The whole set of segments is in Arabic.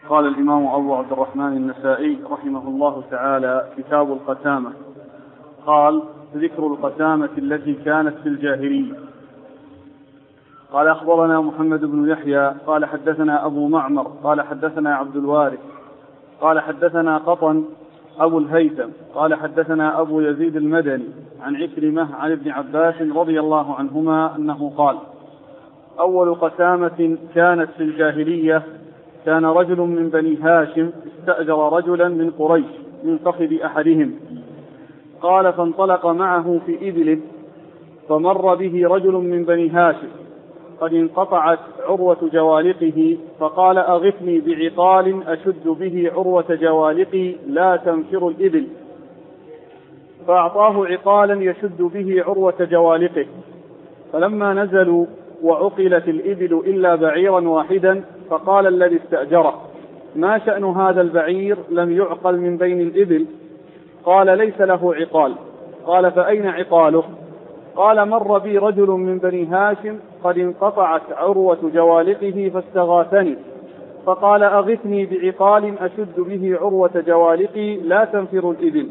قال الإمام أبو عبد الرحمن النسائي رحمه الله تعالى: كتاب القسامة. قال: ذكر القسامة التي كانت في الجاهلية. قال: أخبرنا محمد بن يحيى قال حدثنا أبو معمر قال حدثنا عبد الوارث قال حدثنا قطن أبو الهيثم قال حدثنا أبو يزيد المدني عن عكرمة عن ابن عباس رضي الله عنهما أنه قال: أول قسامة كانت في الجاهلية كان رجل من بني هاشم استأجر رجلا من قريش من فخذ أحدهم، قال: فانطلق معه في إبله، فمر به رجل من بني هاشم قد انقطعت عروة جوالقه، فقال: أغثني بعقال أشد به عروة جوالقي لا تنفر الإبل، فأعطاه عقالا يشد به عروة جوالقه. فلما نزلوا وعقلت الإبل إلا بعيرا واحدا، فقال الذي استأجره: ما شأن هذا البعير لم يعقل من بين الإبل؟ قال: ليس له عقال. قال: فأين عقاله؟ قال: مر بي رجل من بني هاشم قد انقطعت عروة جوالقه فاستغاثني، فقال: أغثني بعقال أشد به عروة جوالقي لا تنفر الإبل،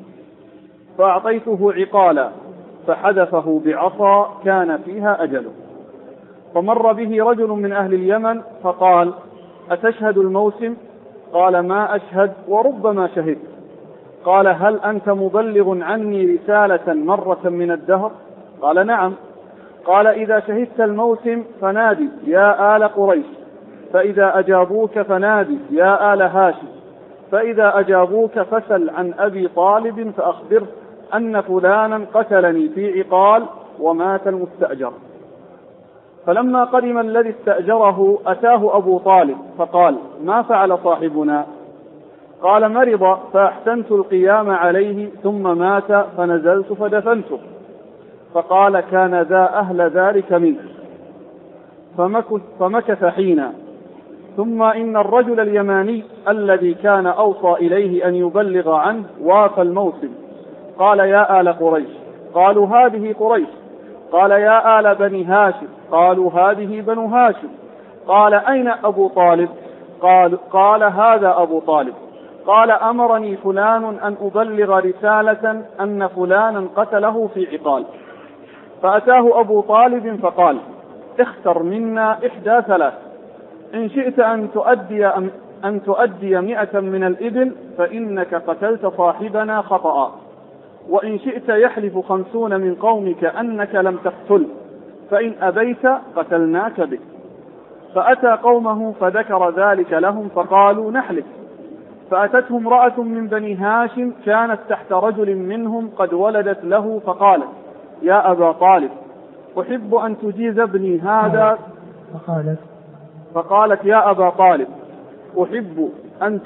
فأعطيته عقالا فحدفه بعصا كان فيها أجله. فمر به رجل من أهل اليمن فقال: أتشهد الموسم؟ قال: ما أشهد وربما شهدت. قال: هل أنت مبلغ عني رسالة مرة من الدهر؟ قال: نعم. قال: إذا شهدت الموسم فنادي يا آل قريش، فإذا أجابوك فنادي يا آل هاشم، فإذا أجابوك فسل عن أبي طالب فأخبره أن فلانا قتلني في عقال ومات المستأجر. فلما قدم الذي استأجره أتاه أبو طالب فقال: ما فعل صاحبنا؟ قال: مرض فأحسنت القيام عليه ثم مات فنزلت فدفنته. فقال: كان ذا أهل ذلك منه. فمكث حينا، ثم إن الرجل اليماني الذي كان أوصى إليه أن يبلغ عنه وافى الموسم. قال: يا آل قريش. قالوا: هذه قريش. قال: يا آل بني هاشم. قالوا: هذه بنو هاشم. قال: أين أبو طالب؟ قال: هذا أبو طالب. قال: أمرني فلان أن أبلغ رسالة أن فلانا قتله في عقال. فأتاه أبو طالب فقال: اختر منا إحدى ثلاث، إن شئت أن تؤدي 100 من الإبل فإنك قتلت صاحبنا خطأ، وإن شئت يحلف 50 من قومك أنك لم تقتل، فإن أبيت قتلناك به. فأتى قومه فذكر ذلك لهم فقالوا: نحلف. فأتته امرأة من بني هاشم كانت تحت رجل منهم قد ولدت له، فقالت: يا أبا طالب أحب أن تجيز ابني هذا. فقالت: يا أبا طالب أحب أن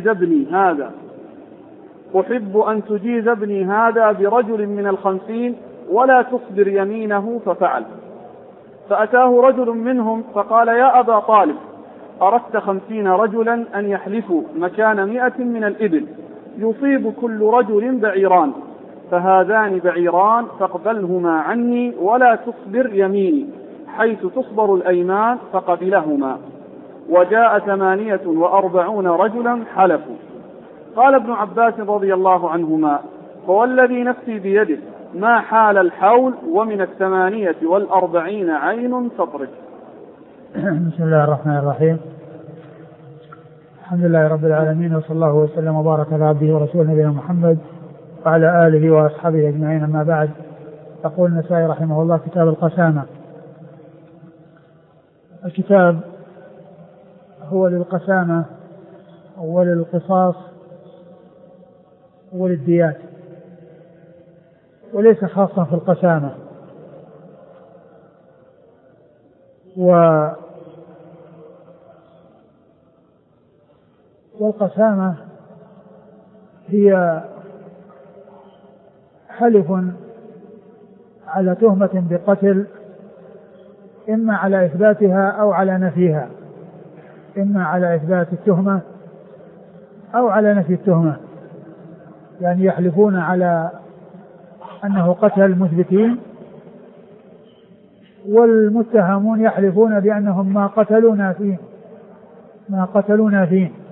تجيز ابني هذا برجل من 50 ولا تصبر يمينه، ففعل. فأتاه رجل منهم فقال: يا أبا طالب أردت 50 رجلا أن يحلفوا مكان 100 من الإبل، يصيب كل رجل بعيران، فهذان بعيران فاقبلهما عني ولا تصبر يميني حيث تصبر الأيمان، فقبلهما. وجاء 48 رجلا حلفوا. قال ابن عباس رضي الله عنهما: فوالذي نفسي بيده ما حال الحول ومن 48 عين تطرق. بسم الله الرحمن الرحيم. الحمد لله رب العالمين، وصلى الله وسلم وبارك على عبده ورسوله نبينا محمد وعلى آله وأصحابه أجمعين، أما بعد. يقول النسائي رحمه الله: كتاب القسامة. الكتاب هو للقسامة وللقصاص وللديات، وليس خاصا في القسامة. والقسامة هي حلف على تهمة بقتل، إما على إثباتها أو على نفيها، إما على إثبات التهمة أو على نفي التهمة. يعني يحلفون على أنه قتل مثبتين، والمتهمون يحلفون بأنهم ما قتلونا فيه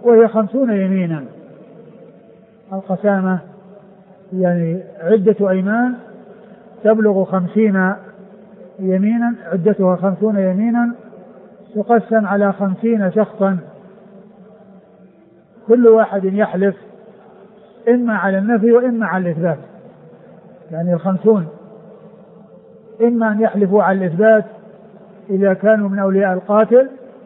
وهي 50 يمينا. القسامة يعني عدة أيمان تبلغ 50 يمينا، عدتها 50 يمينا تقسم على 50 شخصا، كل واحد يحلف إما على النفي وإما على الإثبات. يعني 50 إما أن يحلفوا على الإثبات إذا كانوا من أولياء القاتل،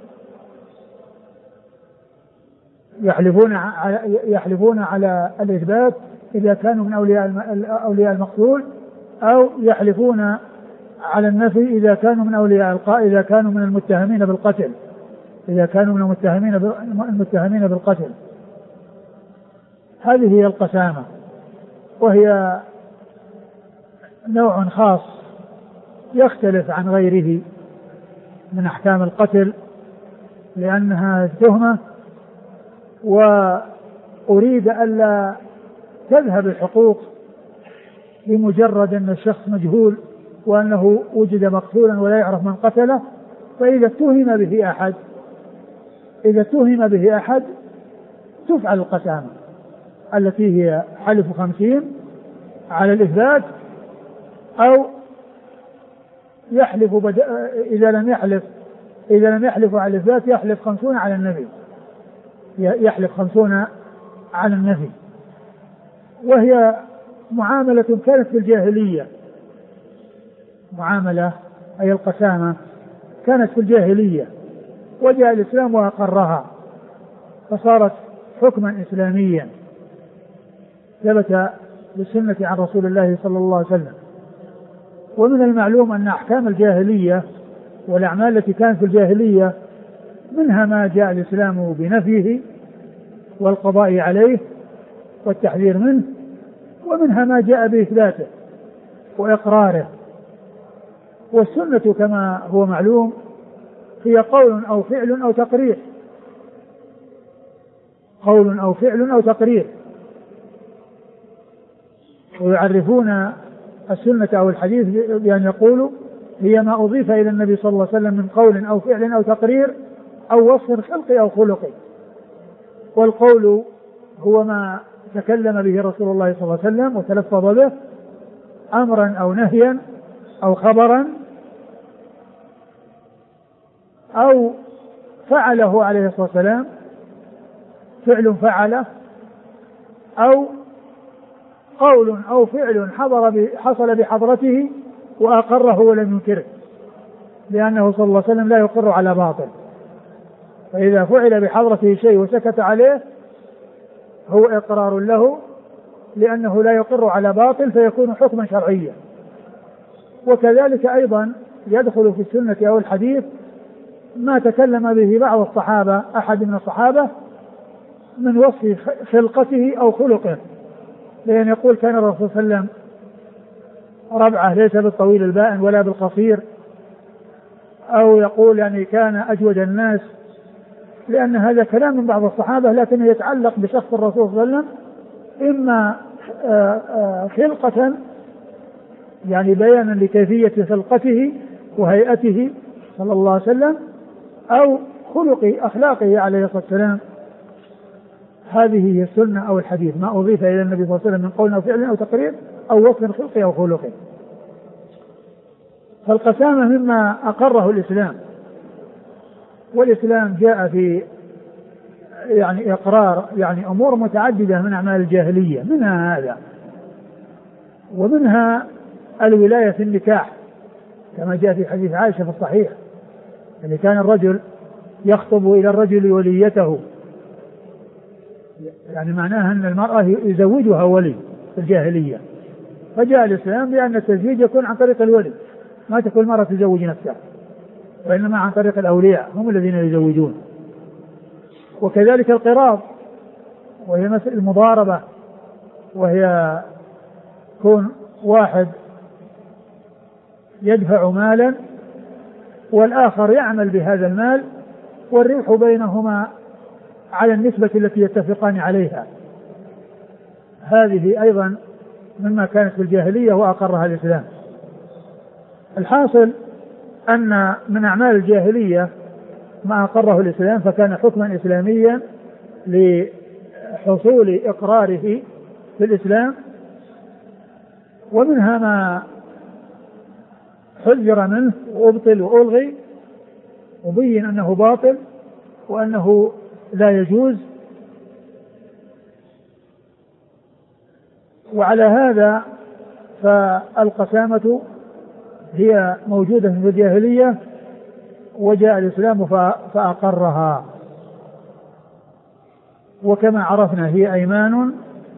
يحلفون على الإثبات إذا كانوا من أولياء المقتول، أو يحلفون على النفي إذا كانوا من إذا كانوا من المتهمين بالقتل، إذا كانوا من المتهمين بالقتل. هذه هي القسامة، وهي نوع خاص يختلف عن غيره من أحكام القتل، لأنها تهمة، وأريد ألا تذهب الحقوق بمجرد أن الشخص مجهول وأنه وجد مقتولا ولا يعرف من قتله. فإذا اتهم به أحد تفعل القسامة التي هي حلف 50 على الإثبات، أو يحلف إذا لم يحلف على الإثبات يحلف 50 على النفي، يحلف 50 على النفي. وهي معاملة كانت في الجاهلية، معاملة أي القسامة كانت في الجاهلية، وجاء الإسلام وأقرها فصارت حكما إسلاميا ثبت بالسنة عن رسول الله صلى الله عليه وسلم. ومن المعلوم أن أحكام الجاهلية والأعمال التي كانت في الجاهلية منها ما جاء الإسلام بنفيه والقضاء عليه والتحذير منه، ومنها ما جاء بإثباته وإقراره. والسنة كما هو معلوم هي قول أو فعل أو تقرير، قول أو فعل أو تقرير. ويعرفون السنة أو الحديث بأن يقولوا هي ما أضيف إلى النبي صلى الله عليه وسلم من قول أو فعل أو تقرير أو وصف خلقي أو خلقي. والقول هو ما تكلم به رسول الله صلى الله عليه وسلم وتلفظ به أمرا أو نهيا أو خبرا، أو فعله عليه الصلاة والسلام فعل فعله، أو قول أو فعل حصل بحضرته وأقره ولم ينكره، لأنه صلى الله عليه وسلم لا يقر على باطل. فإذا فعل بحضرته شيء وسكت عليه هو إقرار له، لأنه لا يقر على باطل فيكون حكما شرعيا. وكذلك أيضا يدخل في السنة أو الحديث ما تكلم به بعض الصحابة، أحد من الصحابة، من وصف خلقته أو خلقه، لأن يقول كان الرسول صلى الله عليه وسلم ربعه ليس بالطويل البائن ولا بالقصير، أو يقول يعني كان أجود الناس، لأن هذا كلام من بعض الصحابة لكنه يتعلق بشخص الرسول صلى الله عليه وسلم، إما خلقة يعني بيانا لكيفية خلقته وهيئته صلى الله عليه وسلم، أو أخلاقه عليه الصلاة والسلام. هذه هي السنة أو الحديث، ما أضيف إلى النبي صلى الله عليه وسلم من قول أو فعل أو تقرير أو وصف خلقه أو خلقه. فالقسامة مما أقره الإسلام، والإسلام جاء في يعني إقرار يعني أمور متعددة من أعمال الجاهلية، منها هذا، ومنها الولاية في النكاح كما جاء في حديث عائشة في الصحيح، يعني كان الرجل يخطب إلى الرجل وليته، يعني معناها أن المرأة يزوجها ولي في الجاهلية، فجاء الإسلام بأن التزويج يكون عن طريق الولي، ما تكون المرأة تزوج نفسها، وإنما عن طريق الأولياء هم الذين يزوجون. وكذلك القراض، وهي مسألة المضاربة، وهي كون واحد يدفع مالا والآخر يعمل بهذا المال، والربح بينهما على النسبة التي يتفقان عليها. هذه أيضا مما كانت في الجاهلية وأقرها الإسلام. الحاصل أن من أعمال الجاهلية ما أقره الإسلام فكان حكما إسلاميا لحصول إقراره في الإسلام، ومنها ما حذر منه وأبطل وألغي وبين أنه باطل وأنه لا يجوز. وعلى هذا فالقسامة هي موجودة في الجاهلية وجاء الإسلام فأقرها. وكما عرفنا هي أيمان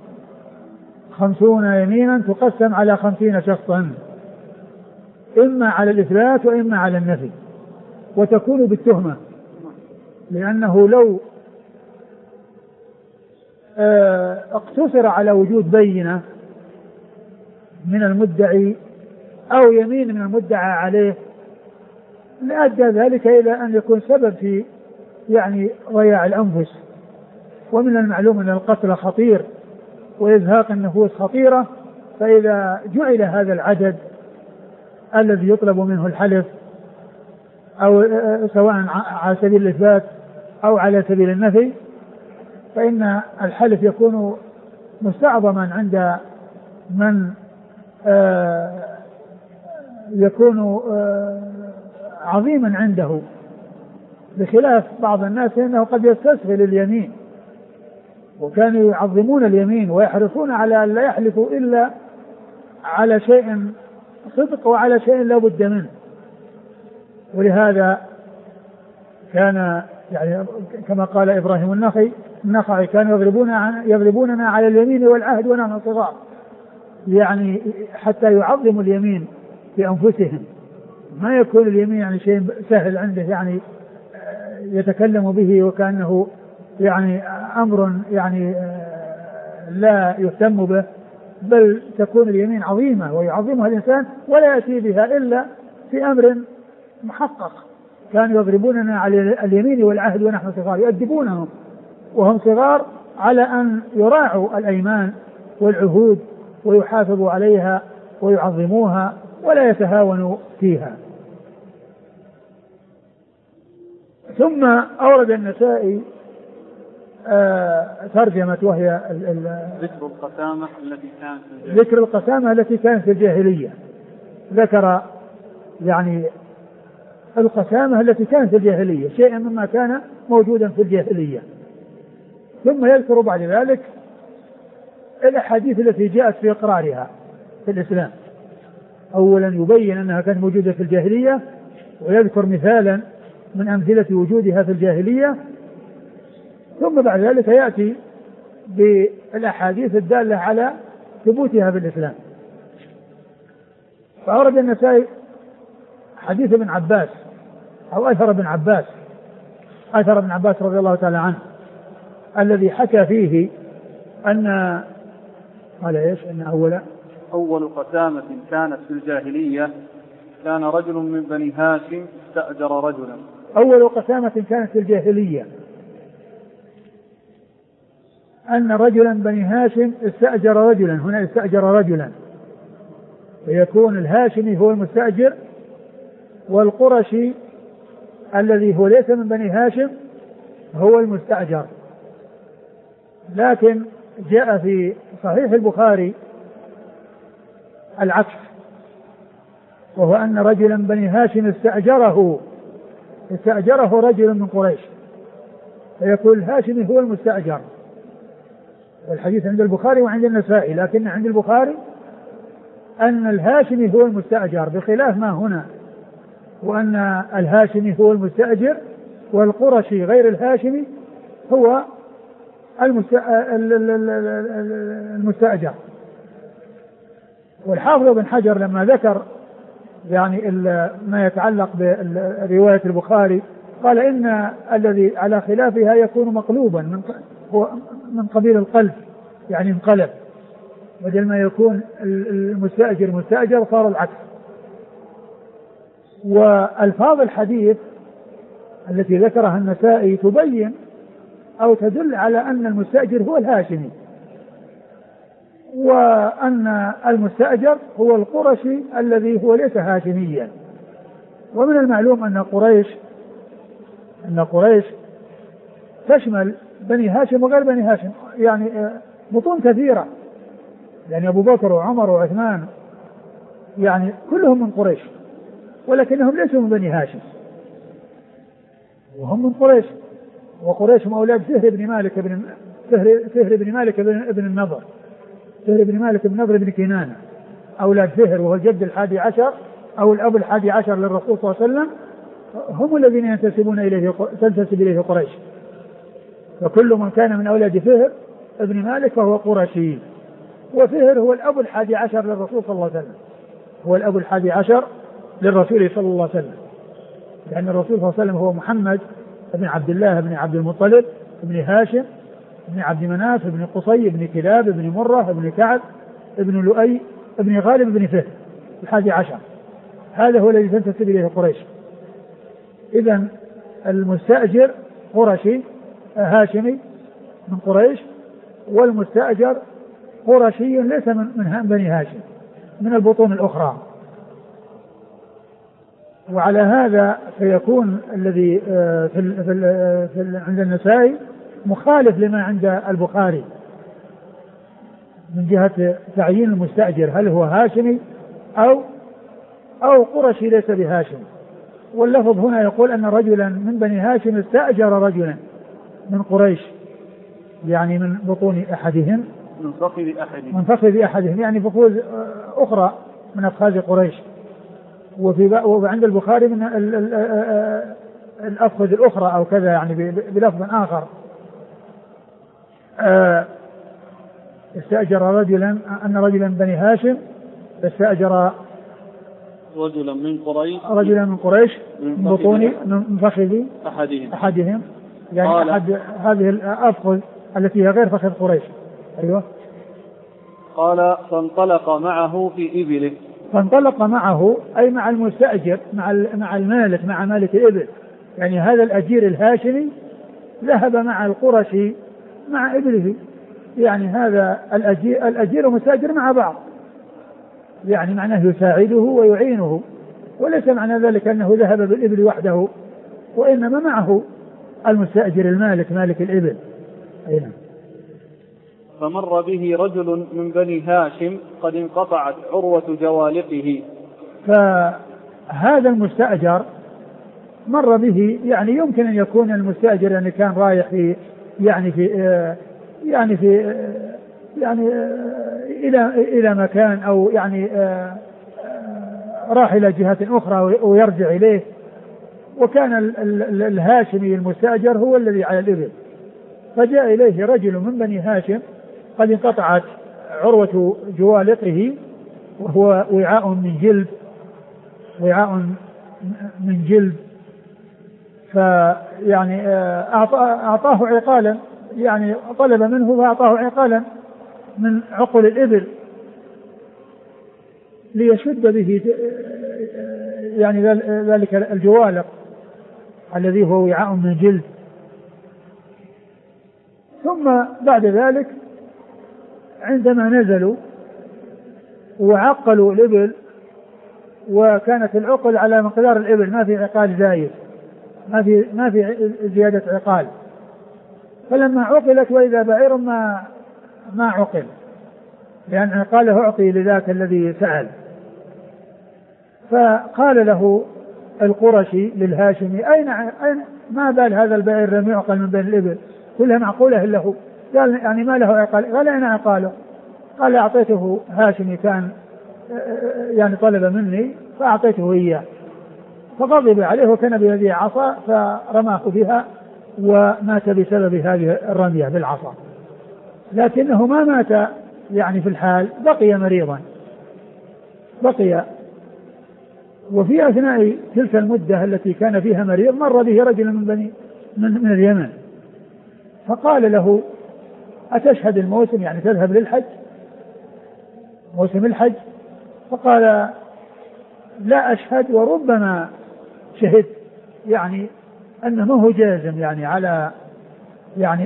50 يمينا تقسم على 50 شخصا، إما على الإثبات وإما على النفي، وتكون بالتهمة، لأنه لو اقتصر على وجود بينة من المدعي أو يمين من المدعى عليه لأدى ذلك إلى أن يكون سبب في ضياع الأنفس. ومن المعلوم أن القتل خطير وإزهاق النفوس خطيرة، فإذا جعل هذا العدد الذي يطلب منه الحلف أو سواء على سبيل الإثبات أو على سبيل النفي، فإن الحلف يكون مستعظما عند من يكون عظيما عنده، بخلاف بعض الناس أنه قد يستسهل اليمين، وكانوا يعظمون اليمين ويحرصون على أن لا يحلفوا إلا على شيء صدق وعلى شيء لا بد منه. ولهذا كان كما قال إبراهيم النخعي كانوا يضربوننا على اليمين والعهد ونحن صغار، حتى يعظموا اليمين في أنفسهم، ما يكون اليمين شيء سهل عنده يتكلم به وكأنه أمر لا يهتم به، بل تكون اليمين عظيمة ويعظمها الإنسان ولا يأتي بها إلا في أمر محقق. كانوا يضربوننا على اليمين والعهد ونحن صغار، يؤدبونهم وهم صغار على أن يراعوا الأيمان والعهود ويحافظوا عليها ويعظموها ولا يتهاونوا فيها. ثم أورد النسائي ترجمة وهي ذكر القسامة التي كانت في الجاهلية. ذكر القسامة التي كانت في الجاهلية، شيئا مما كان موجودا في الجاهلية. ثم يذكر بعد ذلك الأحاديث التي جاءت في إقرارها في الإسلام. أولا يبين أنها كانت موجودة في الجاهلية، ويذكر مثالا من أمثلة وجودها في الجاهلية، ثم بعد ذلك يأتي بالأحاديث الدالة على ثبوتها في الإسلام. فأورد النسائي حديث ابن عباس أو أثر ابن عباس رضي الله تعالى عنه، الذي حكى فيه أن قال إيش؟ أن أول قسامة كانت في الجاهلية كان رجل من بني هاشم استأجر رجلا. أول قسامة كانت في الجاهلية أن رجلا بني هاشم استأجر رجلا. هنا استأجر رجلا، فيكون الهاشمي هو المستأجر، والقرشي الذي هو ليس من بني هاشم هو المستأجر. لكن جاء في صحيح البخاري العكس، وهو أن رجلا بني هاشم استأجره رجل من قريش، فيكون الهاشمي هو المستأجر. والحديث عند البخاري وعند النسائي، لكن عند البخاري أن الهاشمي هو المستأجر، بخلاف ما هنا، وأن الهاشمي هو المستأجر والقرشي غير الهاشمي هو المستأجر. والحافظ بن حجر لما ذكر ما يتعلق برواية البخاري قال إن الذي على خلافها يكون مقلوبا هو من قبيل القلب، انقلب، بدل ما يكون المستأجر مستأجر صار العكس. والفاظ الحديث التي ذكرها النسائي تبين أو تدل على أن المستأجر هو الهاشمي، وأن المستأجر هو القرشي الذي هو ليس هاشميا. ومن المعلوم أن قريش تشمل بني هاشم وغير بني هاشم، يعني بطون كثيرة، يعني أبو بكر وعمر وعثمان يعني كلهم من قريش، ولكنهم ليسوا من بني هاشم وهم من قريش، وقريش هم أولاد فهر بن مالك بن النضر، فهر بن مالك بن نضر بن كنانة، أولاد فهر وهو الجد 11 أو الأب 11 للرسول صلى الله عليه وسلم، هم الذين تنتسب إليه قريش. فكل من كان من أولاد فهر ابن مالك فهو قرشي، وفهر هو الأب 11 للرسول صلى الله عليه وسلم، هو الأب 11 للرسول صلى الله عليه وسلم، لأن الرسول صلى الله عليه وسلم هو محمد بن عبد الله بن عبد المطلب بن هاشم بن عبد مناف بن قصي بن كلاب بن مرة بن كعب بن لؤي بن غالب بن فهر 11، هذا هو الذي تنتسب إليه قريش. إذن المستأجر قرشي هاشمي من قريش، والمستأجر قرشي ليس من بني هاشم، من البطون الأخرى. وعلى هذا فيكون الذي عند النسائي مخالف لما عند البخاري من جهة تعيين المستأجر، هل هو هاشمي أو قرشي ليس بهاشم. واللفظ هنا يقول أن رجلا من بني هاشم استأجر رجلا من قريش، يعني من بطون أحدهم، من فخذ أحدهم، يعني فخوذ أخرى من أفخاذ قريش. وعند البخاري من الأفخذ الأخرى أو كذا، يعني بلفظ آخر، استأجر رجلا، أن رجلا من بني هاشم استأجر رجلا من قريش من بطون من فخذ أحدهم، يعني أحد هذه الأفخذ التي هي غير فخذ قريش. أيوة. قال فانطلق معه في إبله، فانطلق معه أي مع المستأجر، مع المالك، مع مالك الإبل، يعني هذا الأجير الهاشمي ذهب مع القرشي مع إبله، يعني هذا الأجير والمستأجر مع بعض، يعني معناه يساعده ويعينه، وليس معنى ذلك أنه ذهب بالإبل وحده، وإنما معه المستأجر المالك مالك الإبل. أين. فمر به رجل من بني هاشم قد انقطعت عروة جوالقه، فهذا المستأجر مر به، يعني يمكن أن يكون المستأجر يعني كان رايح في إلى مكان، أو يعني راح إلى جهة أخرى ويرجع إليه، وكان الهاشمي المستأجر هو الذي على الإبل، فجاء إليه رجل من بني هاشم قد انقطعت عروة جوالقه، وهو وعاء من جلد، فيعني أعطاه عقالا، يعني طلب منه فأعطاه عقالا من عقل الإبل ليشد به يعني ذلك الجوالق الذي هو وعاء من جلد. ثم بعد ذلك عندما نزلوا وعقلوا الإبل، وكانت العقل على مقدار الإبل، ما في عقال زايد، ما في زيادة عقال، فلما عقلت وإذا بعير ما عقل، لأن عقاله أعطي لذاك الذي سأل. فقال له القرشي للهاشمي أين ما بال هذا البعير لم يعقل من بين الإبل كلها معقولة إلا هو؟ قال يعني ما له عقال؟ قال أين عقاله؟ قال أعطيته هاشمي، كان يعني طلب مني فأعطيته إياه، فغضب عليه وكان بيده عصا فرماه بها ومات بسبب هذه الرمية بالعصا، لكنه ما مات يعني في الحال، بقي مريضا، وفي أثناء تلك المدة التي كان فيها مريض مر به رجل من اليمن، فقال له أتشهد الموسم، يعني تذهب للحج، موسم الحج؟ فقال لا أشهد وربما شهد، يعني أنه هو جازم يعني على يعني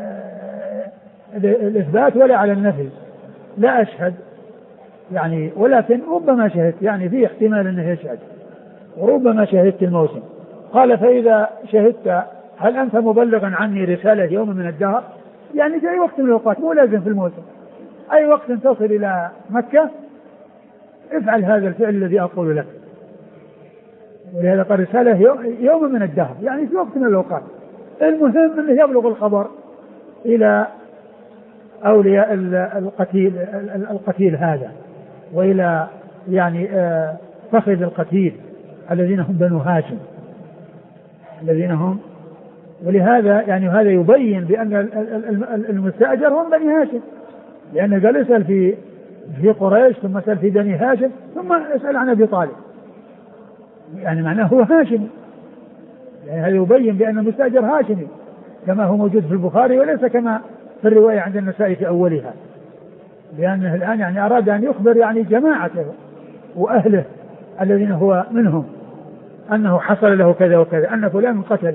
الإثبات ولا على النفي، لا أشهد يعني ولكن ربما شهدت، يعني في احتمال أنه يشهد، وربما شهدت الموسم. قال فإذا شهدت هل أنت مبلغا عني رسالة يوم من الدهر؟ يعني في أي وقت من الأوقات، مو لازم في الموسم، أي وقت تصل إلى مكة افعل هذا الفعل الذي أقول لك. ولهذا قال رسالة يوم من الدهر، يعني في وقت من الأوقات. المهم أنه يبلغ الخبر إلى أولياء القتيل هذا، وإلى يعني فخذ القتيل الذين هم بنو هاشم، الذين هم. ولهذا يعني هذا يبين بأن المستأجر هم بني هاشم، لأنه قال اسأل في قريش، ثم اسأل في بني هاشم، ثم اسأل عن أبي طالب، يعني معناه هو هاشمي. يعني هذا يبين بأن المستأجر هاشمي كما هو موجود في البخاري، وليس كما في الرواية عند النسائي في أولها، لأنه الآن يعني أراد أن يخبر يعني جماعته وأهله الذين هو منهم أنه حصل له كذا وكذا، أن فلان قتل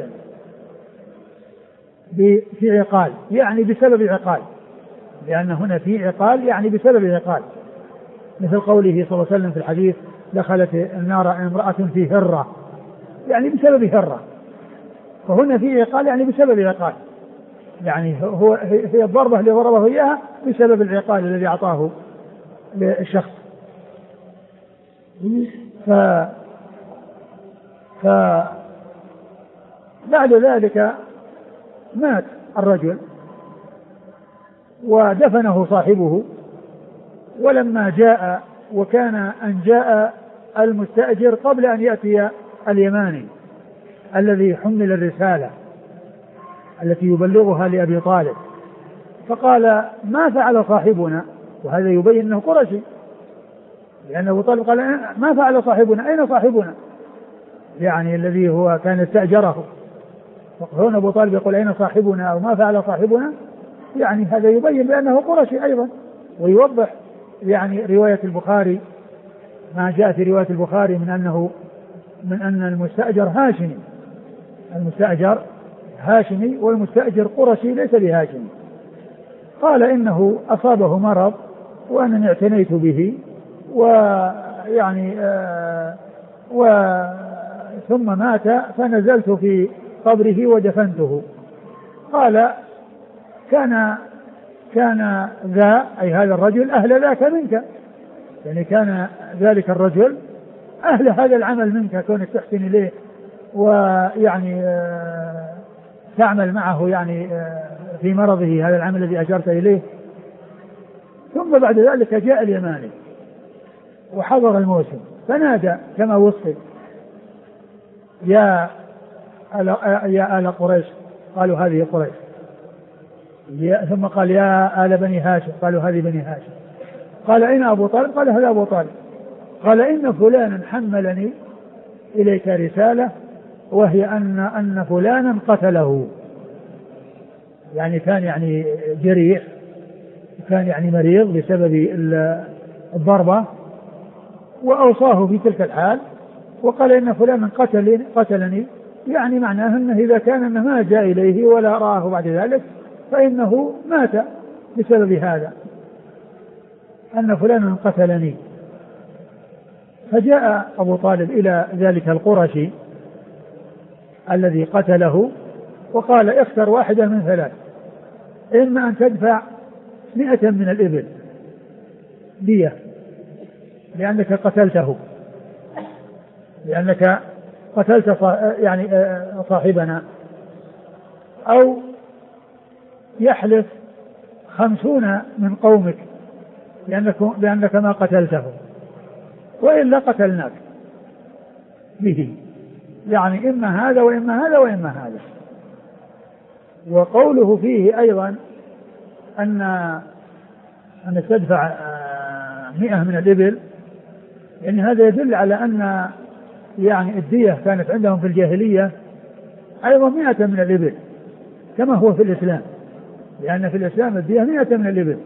في عقال، يعني بسبب عقال، لأن هنا في عقال يعني بسبب عقال، مثل قوله صلى الله عليه وسلم في الحديث دخلت النار امرأة في هرة، يعني بسبب هرة. وهنا في عقال يعني بسبب عقال، يعني هي الضربة اللي ضربه إياها بسبب العقال الذي أعطاه للشخص. بعد ذلك مات الرجل ودفنه صاحبه، ولما جاء وكان أن جاء المستأجر قبل أن يأتي اليماني الذي حمل الرسالة التي يبلغها لأبي طالب، فقال ما فعل صاحبنا؟ وهذا يبين أنه قرشي، لأن أبو طالب قال ما فعل صاحبنا؟ أين صاحبنا؟ يعني الذي هو كان استأجره. فهنا أبو طالب يقول أين صاحبنا أو ما فعل صاحبنا؟ يعني هذا يبين بأنه قرشي أيضا، ويوضح يعني رواية البخاري ما جاء في رواية البخاري من أن المستأجر هاشمي، المستأجر هاشمي والمستأجر قرشي ليس بهاشمي. قال إنه أصابه مرض وأنني اعتنيت به ويعني ثم مات فنزلت في قبره ودفنته. قال كان ذا أي هذا الرجل أهل ذاك منك، يعني كان ذلك الرجل أهل هذا العمل منك، كونك تحسن إليه ويعني تعمل معه يعني في مرضه هذا العمل الذي أشرت إليه. ثم بعد ذلك جاء اليماني وحضر الموسم فنادى كما وصف يا آل قريش، قالوا هذه قريش. ثم قال يا آل بني هاشم، قالوا هذه بني هاشم. قال أين أبو طالب؟ قال هذا أبو طالب. قال إن فلانا حملني إليك رسالة وهي أن فلانا قتله، يعني كان يعني جريح، كان يعني مريض بسبب الضربة، وأوصاه في تلك الحال وقال إن فلانا قتلني، يعني معناه أنه إذا كان أنه ما جاء إليه ولا رآه بعد ذلك فإنه مات بسبب هذا، أن فلانا قتلني. فجاء أبو طالب إلى ذلك القرشي الذي قتله وقال اختر واحدة من ثلاث، إما أن تدفع 100 من الإبل دية لأنك قتلته، لأنك قتلت يعني صاحبنا، أو يحلف 50 من قومك لأنك ما قتلته، وإلا قتلناك به، يعني إما هذا وإما هذا وإما هذا. وقوله فيه أيضا أن تدفع 100 من الإبل، يعني هذا يدل على أن يعني الدية كانت عندهم في الجاهلية أيضا 100 من الإبل كما هو في الإسلام، لأن في الإسلام الدية 100 من الإبل.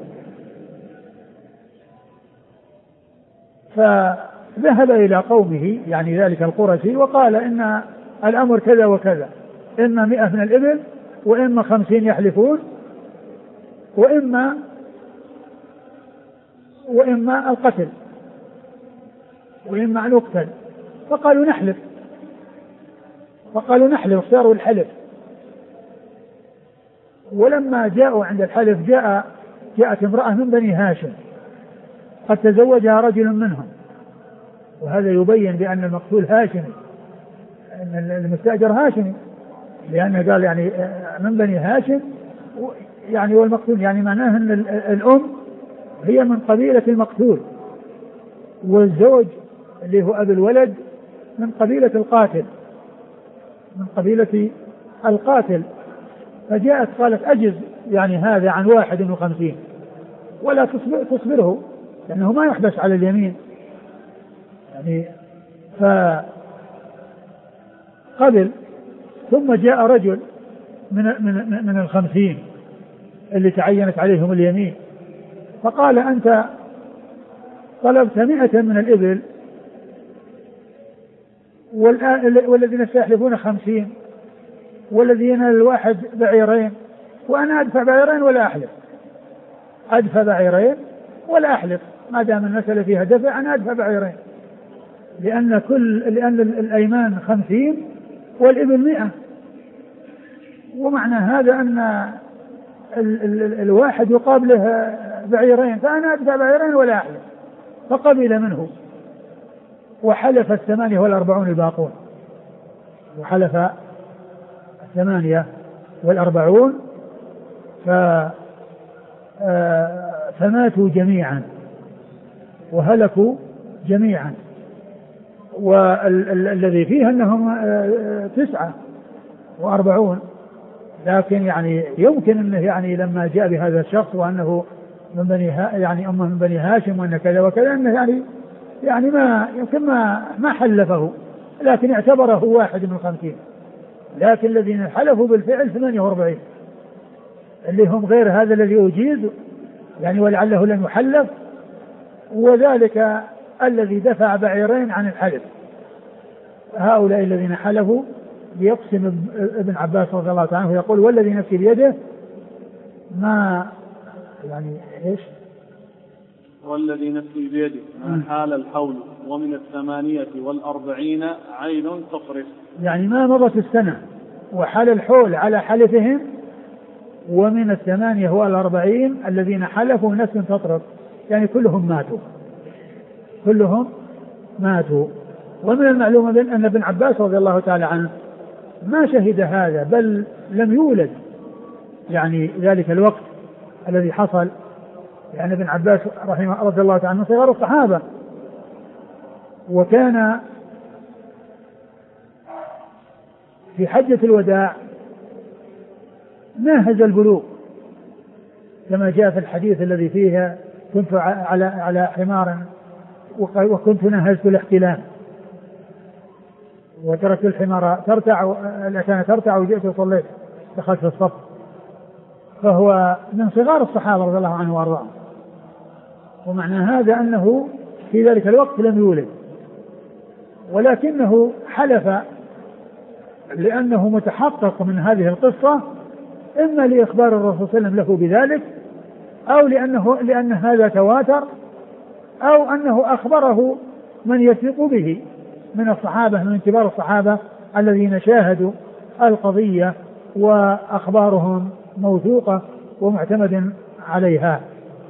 فذهب إلى قومه يعني ذلك القرشي وقال إن الأمر كذا وكذا، إما 100 من الإبل وإما 50 يحلفون وإما القتل وإما أن يقتل. فقالوا نحلف، اختاروا الحلف ولما جاءوا عند الحلف جاءت امرأة من بني هاشم قد تزوجها رجل منهم، وهذا يبين بأن المقتول هاشمي، أن المستأجر هاشمي، لأنه قال يعني من بني هاشم، يعني والمقتول يعني معناه أن الأم هي من قبيلة المقتول، والزوج اللي هو أبو الولد من قبيلة القاتل، من قبيلة القاتل. فجاءت قالت أجز يعني هذا عن 51 ولا تصبره، لأنه ما يحبس على اليمين يعني. فقبل. ثم جاء رجل من 50 اللي تعينت عليهم اليمين، فقال أنت طلبت 100 من الإبل والذين سيحلفون 50، والذين الواحد بعيرين، وأنا أدفع بعيرين ولا أحلف، أدفع بعيرين ولا أحلف، ما دام المسألة فيها دفع أنا أدفع بعيرين، لأن الأيمان 50 والإبل 100، ومعنى هذا أن الواحد يقابله بعيرين، فأنا أدفع بعيرين ولا أحلف. فقبل منه وحلف 48 الباقون، وحلف 48 فماتوا جميعا وهلكوا جميعا. والذي فيه أنهم 49، لكن يعني يمكن أنه يعني لما جاء بهذا الشخص وأنه من بني يعني أمه من بني هاشم وأن كذا وكذا، أنه يعني ما يمكن ما حلفه، لكن اعتبره واحد من 50. لكن الذين حلفوا بالفعل 48 اللي هم غير هذا الذي أجيز يعني ولعله لم يحلف، وذلك الذي دفع بعيرين عن الحلف. هؤلاء الذين حلفوا يقسم ابن عباس رضي الله تعالى عنه يقول والذي نفسي بيده ما يعني ايش؟ والذي نفسي بيده ما حال الحول ومن 48 عين تطرف، يعني ما مضت السنة وحال الحول على حلفهم، ومن 48 الذين حلفوا نفس تطرف، يعني كلهم ماتوا. ومن المعلوم أن ابن عباس رضي الله تعالى عنه ما شهد هذا، بل لم يولد يعني ذلك الوقت الذي حصل، يعني ابن عباس رضي الله تعالى عنه صغار الصحابة، وكان في حجة الوداع ناهز البلوغ كما جاء في الحديث الذي فيها كنت على حمار وكنت نهزت الاحتلام وتركت الحمار ترتع وجئت وصليت دخلت في الصف. فهو من صغار الصحابة رضي الله عنه وارضاه، ومعنى هذا أنه في ذلك الوقت لم يولد، ولكنه حلف لأنه متحقق من هذه القصة، إما لإخبار الرسول صلى الله عليه وسلم له بذلك، أو لأن هذا تواتر، أو أنه أخبره من يثق به من الصحابة من كبار الصحابة الذين شاهدوا القضية وأخبارهم موثوقة ومعتمد عليها.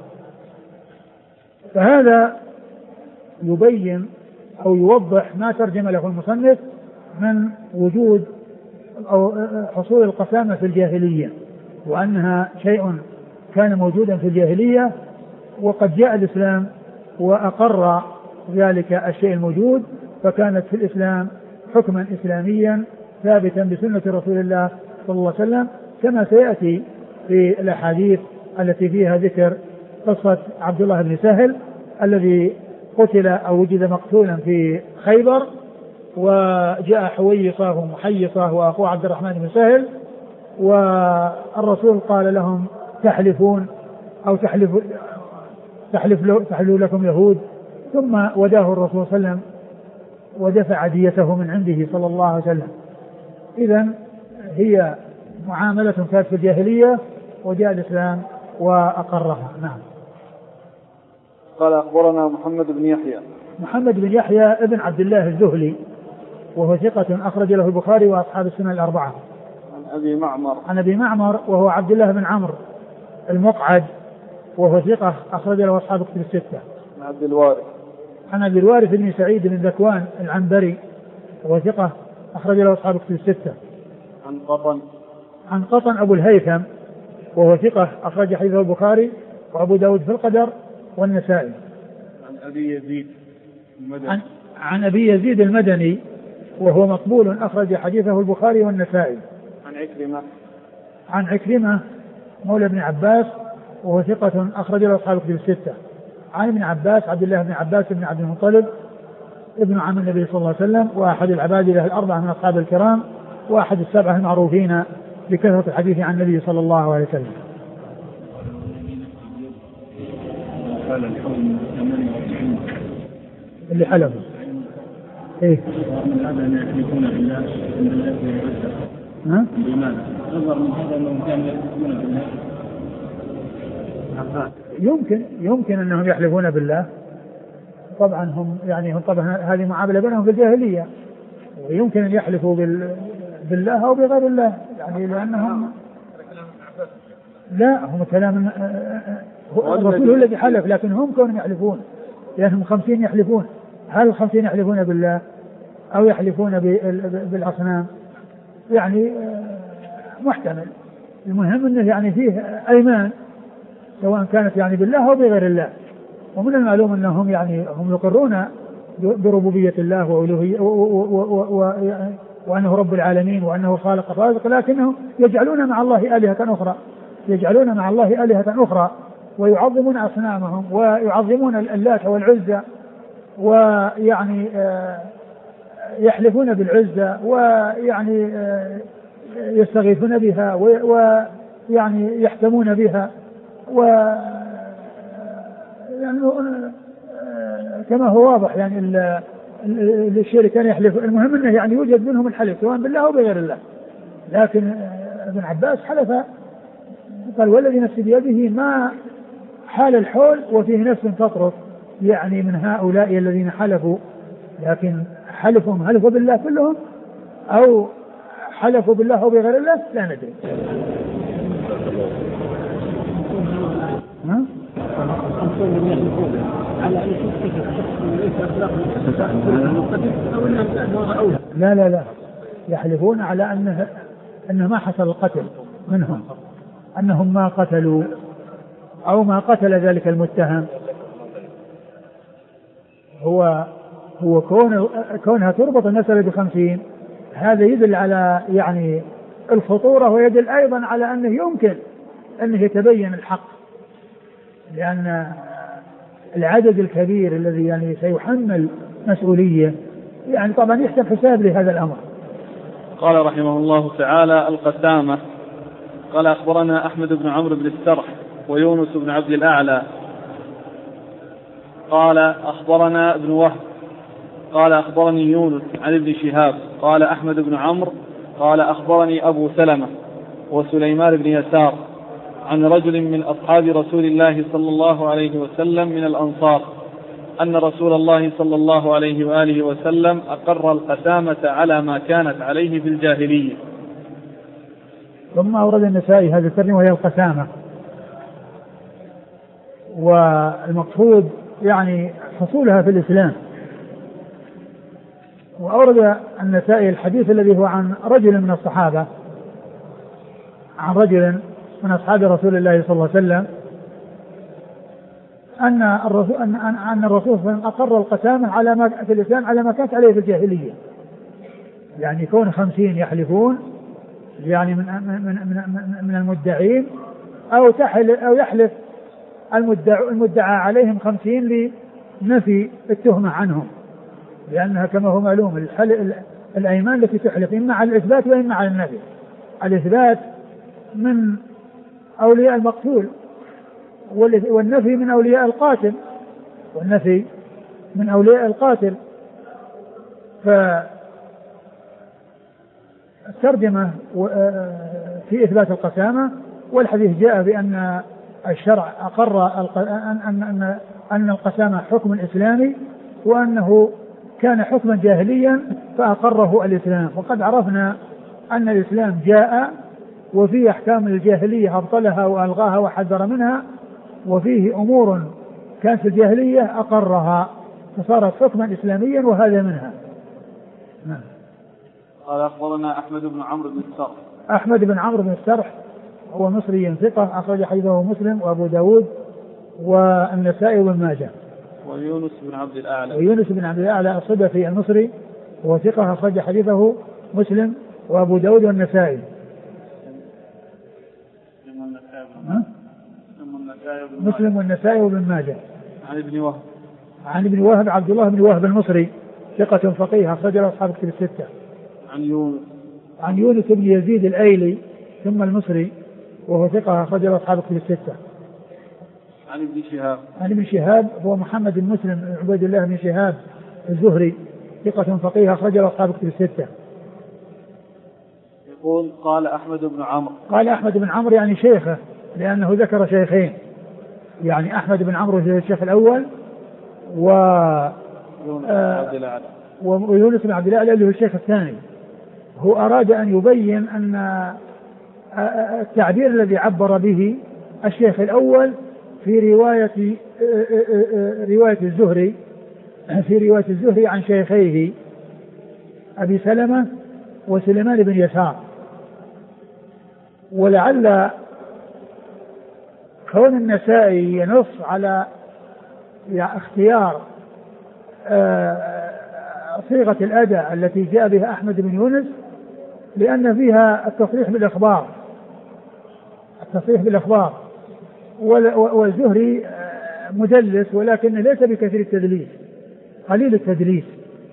فهذا يبين أو يوضح ما ترجم له المصنف من وجود أو حصول القسامة في الجاهلية، وأنها شيء كان موجودا في الجاهلية وقد جاء الإسلام وأقر ذلك الشيء الموجود، فكانت في الإسلام حكما إسلاميا ثابتا بسنة رسول الله صلى الله عليه وسلم، كما سيأتي في الأحاديث التي فيها ذكر قصة عبد الله بن سهل الذي قتل أو وجد مقتولا في خيبر، وجاء حويصة ومحيصة وأخوه عبد الرحمن بن سهل، والرسول قال لهم تحلفون أو تحلف لكم يهود، ثم وداه الرسول صلى الله عليه وسلم ودفع ديته من عنده صلى الله عليه وسلم. إذن هي معاملة كانت في الجاهلية وجاء الإسلام وأقرها. نعم. قال أخبرنا محمد بن يحيى ابن عبد الله الذهلي، وهو ثقة أخرج له البخاري وأصحاب السنن الأربعة. عن عن أبي معمر وهو عبد الله بن عمرو المقعد وهو ثقة أخرج له أصحاب كتب الستة. عن أبي الوارث بن سعيد بن ذكوان العنبري وهو ثقة أخرج له أصحاب كتب الستة. عن قطن أبو الهيثم وهو ثقة أخرج حديثه البخاري وأبو داود في القدر والنسائي. عن أبي يزيد المدني وهو مقبول أخرج حديثه البخاري والنسائي. عن عكرمة مولى ابن عباس وهو ثقة أخرج له أصحاب كتب الستة. عن ابن عباس عبد الله بن عباس بن عبد المطلب ابن عم النبي صلى الله عليه وسلم وأحد العباد له الأربعة من أصحاب الكرام وأحد السبعة المعروفين بكثرة الحديث عن النبي صلى الله عليه وسلم. اللي حلفوا ايه هذا ان يحلفون بالله لماذا نظر من هذا انهم كانوا يحلفون بالله يمكن انهم يحلفون بالله. طبعا هم يعني طبعا هذه معامله بينهم في الجاهليه ويمكن ان يحلفوا بالله او بغير الله يعني لانهم لا هم كلام الرسول هو الذي حلف لكن هم كانوا يحلفون لأنهم 50 يحلفون. هل 50 يحلفون بالله أو يحلفون بالأصنام يعني محتمل. المهم أنه يعني فيه أيمان سواء كانت يعني بالله أو بغير الله. ومن المعلوم أنهم يعني هم يقرون بربوبية الله وأنه رب العالمين وأنه خالق الرازق لكنهم يجعلون مع الله آلهة أخرى ويعظمون أصنامهم ويعظمون اللات والعزى ويعني يحلفون بالعزى ويعني يستغيثون بها ويعني يحتمون بها يعني كما هو واضح يعني الشرك كان يحلف. المهم انه يعني يوجد منهم الحلف سواء بالله او بغير الله. لكن ابن عباس حلف قال والذي نفسي بيده ما حال الحول وفيه نفس تطرف يعني من هؤلاء الذين حلفوا لكن حلفهم هل هو بالله كلهم أو حلفوا بالله أو بغير الله لا ندري. لا يحلفون على أنه ما حصل القتل منهم أنهم ما قتلوا أو ما قتل ذلك المتهم. هو كونها تربط المسألة ب50 هذا يدل على يعني الخطورة ويدل أيضا على أنه يمكن أنه يتبين الحق لأن العدد الكبير الذي يعني سيحمل مسؤولية يعني طبعا يحسب حساب لهذا الأمر. قال رحمه الله تعالى القسامة قال أخبرنا أحمد بن عمرو بن السرح ويونس بن عبد الأعلى قال أخبرنا ابن وهب قال أخبرني يونس عن ابن شهاب قال أحمد بن عمرو قال أخبرني أبو سلمة وسليمان بن يسار عن رجل من أصحاب رسول الله صلى الله عليه وسلم من الأنصار أن رسول الله صلى الله عليه وآله وسلم أقر القسامة على ما كانت عليه في الجاهلية. ثم أورد النسائي هذا الترجمة وهي القسامة والمقصود يعني حصولها في الإسلام. وأورد النسائي الحديث الذي هو عن رجل من الصحابة عن رجل من أصحاب رسول الله صلى الله عليه وسلم أن الرسول أقر القسامة على ما في الإسلام على ما كانت عليه في الجاهلية يعني كون 50 يحلفون يعني من المدعين أو يحلف المدعى عليهم 50 لنفي التهمة عنهم لأنها كما هو معلوم الأيمان التي تحلف إما على الإثبات وإما على النفي. الإثبات من أولياء المقتول والنفي من أولياء القاتل فالترجمة في إثبات القسامة والحديث جاء بأن الشرع أقر أن القسامة حكم إسلامي وأنه كان حكما جاهليا فأقره الإسلام. وقد عرفنا أن الإسلام جاء وفيه أحكام الجاهلية أبطلها وألغاها وحذر منها، وفيه أمور كانت في الجاهلية أقرها فصارت حكما إسلاميا وهذا منها. نعم. قال أخبرنا أحمد بن عمرو بن السرح. أحمد بن عمرو بن السرح هو مصري ثقة أخرج حديثه مسلم وأبو داود والنسائي وابن ماجه. ويونس بن عبد الأعلى. ويونس بن عبد الأعلى الصدفي المصري هو ثقة أخرج حديثه مسلم وأبو داود والنسائي. مسلم والنسائي وابن ماجه. عن ابن وهب. عن ابن وهب عبد الله بن وهب المصري ثقة فقيه أخرج له أصحاب الكتب الستة. عن يونس بن يزيد الأيلي ثم المصري وهو ثقة أخرج له أصحاب الكتب الستة. عن ابن شهاب هو محمد بن مسلم بن عبيد الله بن شهاب الزهري ثقة فقيه أخرج له أصحاب الكتب الستة. يقول قال أحمد بن عمرو. قال أحمد بن عمرو يعني شيخه، لأنه ذكر شيخين، يعني أحمد بن عمرو هو الشيخ الأول ويونس بن عبد الأعلى اللي هو الشيخ الثاني. هو أراد أن يبين أن التعبير الذي عبر به الشيخ الأول في رواية الزهري عن شيخيه أبي سلمة وسليمان بن يسار. ولعل كون النسائي ينص على اختيار صيغة الأداء التي جاء بها أحمد بن يونس لأن فيها التصريح بالإخبار والزهري مدلس ولكن ليس بكثير التدليس، قليل التدليس.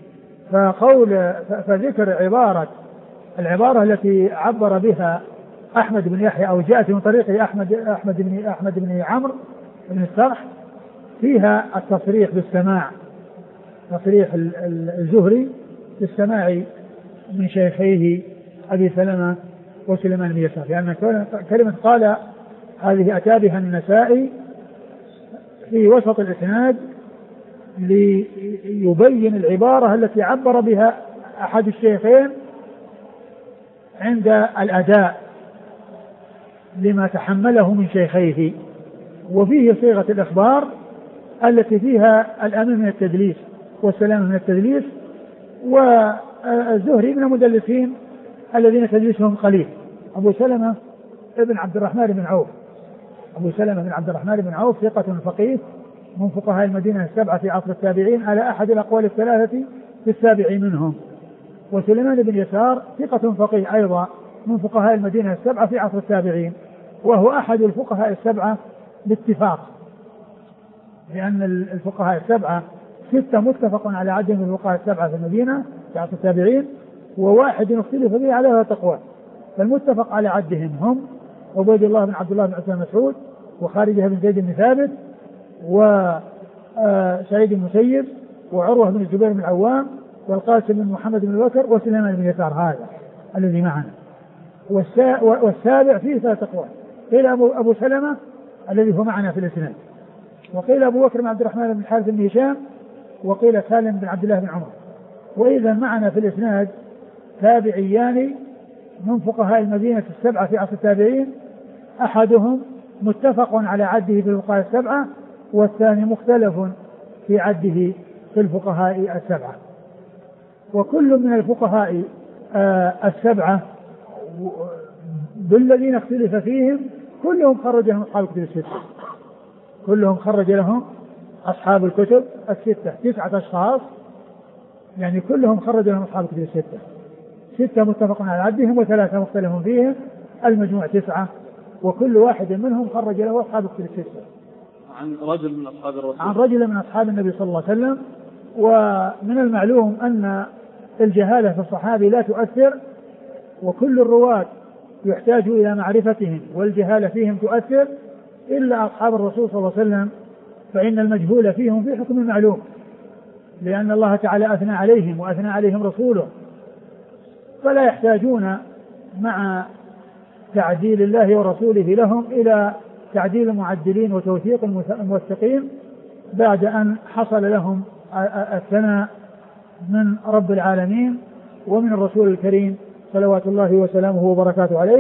فذكر العبارة التي عبر بها أحمد بن يحيى أو جاءت من طريق أحمد بن عمرو بن السرح فيها التصريح بالسماع، تصريح الزهري بالسماع من شيخيه أبي سلمة وسليمان بن يسار، لأن كلمة قال هذه أتى بها النسائي في وسط الإسناد ليبين العبارة التي عبر بها أحد الشيخين عند الأداء لما تحمله من شيخيه. وفيه صيغة الإخبار التي فيها الأمن من التدليس والسلام من التدليس، والزهري من المدلسين الذين تدليسهم قليل. أبو سلمة بن عبد الرحمن بن عوف ثقة فقيه من فقهاء المدينة السبعة في عصر التابعين على أحد الأقوال الثلاثة في السابع منهم. وسليمان بن يسار ثقة فقيه أيضا من فقهاء المدينة السبعة في عصر التابعين، وهو أحد الفقهاء السبعة باتفاق، لأن الفقهاء السبعة 6 متفق على عدهم الفقهاء السبعة في المدينة في عصر التابعين، وواحد اختلف به على 3 أقوال. فالمتفق على عدهم هم عبيد الله بن عبد الله بن عثمان مسعود وخارجة بن زيد بن ثابت وسعيد بن المسيب وعروة بن الزبير بن العوام والقاسم بن محمد بن بكر وسليمان بن يسار هذا الذي معنا. والسابع فيه 3 أقوال، قيل أبو سلمة الذي هو معنا في الإسناد، وقيل أبو بكر بن عبد الرحمن بن الحارث بن هشام، وقيل سالم بن عبد الله بن عمر. وإذا معنا في الإسناد تابعيان من فقهاء المدينة السبعة في عصر التابعين، أحدهم متفق على عده في الفقهاء السبعة والثاني مختلف في عده في الفقهاء السبعة. وكل من الفقهاء السبعة بالذين اختلف فيهم كلهم خرج لهم أصحاب الكتب الستة، كلهم خرج لهم أصحاب الكتب الستة، 9 أشخاص يعني كلهم خرج لهم أصحاب الكتب الستة، 6 متفق على عدهم و3 مختلف فيهم، المجموع 9، وكل واحد منهم خرج له أصحاب الكتب الستة. عن رجل من أصحاب الرسول، عن رجل من أصحاب النبي صلى الله عليه وسلم. ومن المعلوم أن الجهالة في الصحابة لا تؤثر، وكل الرواة يحتاج إلى معرفتهم والجهالة فيهم تؤثر، إلا أصحاب الرسول صلى الله عليه وسلم فإن المجهول فيهم في حكم المعلوم، لأن الله تعالى أثنى عليهم وأثنى عليهم رسوله، فلا يحتاجون مع تعديل الله ورسوله لهم إلى تعديل المعدلين وتوثيق الموثقين بعد أن حصل لهم الثناء من رب العالمين ومن الرسول الكريم صلوات الله وسلامه وبركاته عليه.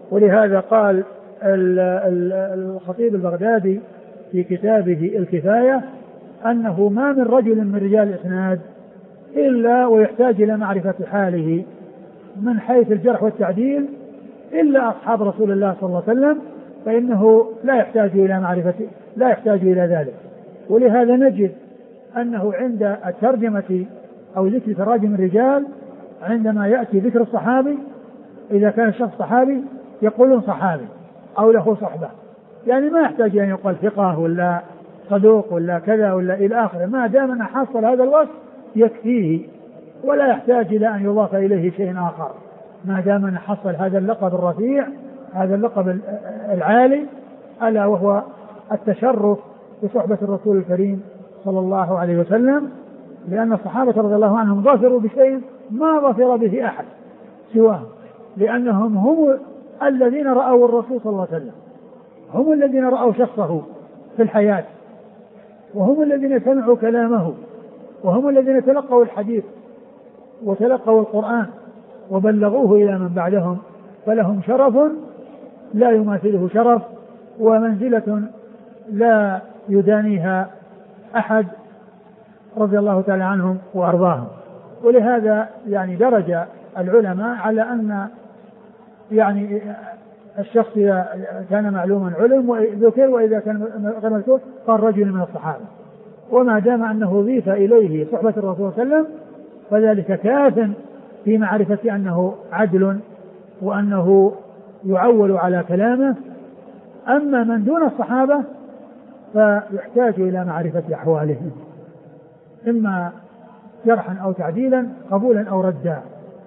ولهذا قال الخطيب البغدادي في كتابه الكفاية أنه ما من رجل من رجال الإسناد إلا ويحتاج إلى معرفة حاله من حيث الجرح والتعديل إلا أصحاب رسول الله صلى الله عليه وسلم، فإنه لا يحتاج إلى ذلك. ولهذا نجد أنه عند الترجمة أو ذكر تراجم الرجال عندما يأتي ذكر الصحابي إذا كان الشخص صحابي يقولون صحابي أو له صحبة، يعني ما يحتاج أن يقول ثقة ولا صدوق ولا كذا ولا إلى آخره، ما دام أن حصل هذا الوصف يكفيه ولا يحتاج إلى أن يضاف إليه شيء آخر، ما دام أن حصل هذا اللقب الرفيع، هذا اللقب العالي، ألا وهو التشرف بصحبة الرسول الكريم صلى الله عليه وسلم، لأن الصحابة رضي الله عنهم ظفروا بشيء ما ظفر به أحد سواهم، لأنهم هم الذين رأوا الرسول صلى الله عليه وسلم، هم الذين رأوا شخصه في الحياة، وهم الذين سمعوا كلامه، وهم الذين تلقوا الحديث وتلقوا القرآن وبلغوه إلى من بعدهم، فلهم شرف لا يماثله شرف ومنزلة لا يدانيها أحد رضي الله تعالى عنهم وأرضاهم. ولهذا يعني درج العلماء على أن يعني الشخص إذا كان معلوما علم وذكر، وإذا كان غير مذكور قال رجل من الصحابة، وما دام أنه ضيف إليه صحبة الرسول صلى الله عليه وسلم فذلك كاف في معرفة أنه عدل وأنه يعول على كلامه. أما من دون الصحابة فيحتاج إلى معرفة أحوالهم إما جرحا أو تعديلا، قبولا أو ردا.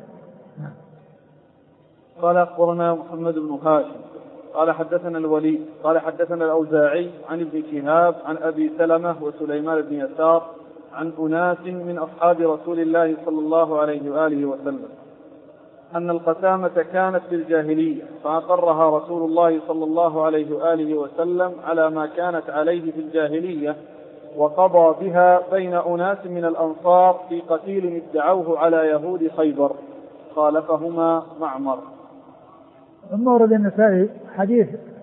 قال أخبرنا محمد بن هاشم قال حدثنا الوليد قال حدثنا الأوزاعي عن ابن شهاب عن أبي سلمة وسليمان بن يسار عن أناس من أصحاب رسول الله صلى الله عليه وآله وسلم أن القسامة كانت في الجاهلية فأقرها رسول الله صلى الله عليه وآله وسلم على ما كانت عليه في الجاهلية، وقضى بها بين أناس من الأنصار في قتيل ادعوه على يهود خيبر، خالفهما معمر. ثم ورد النسائي حديث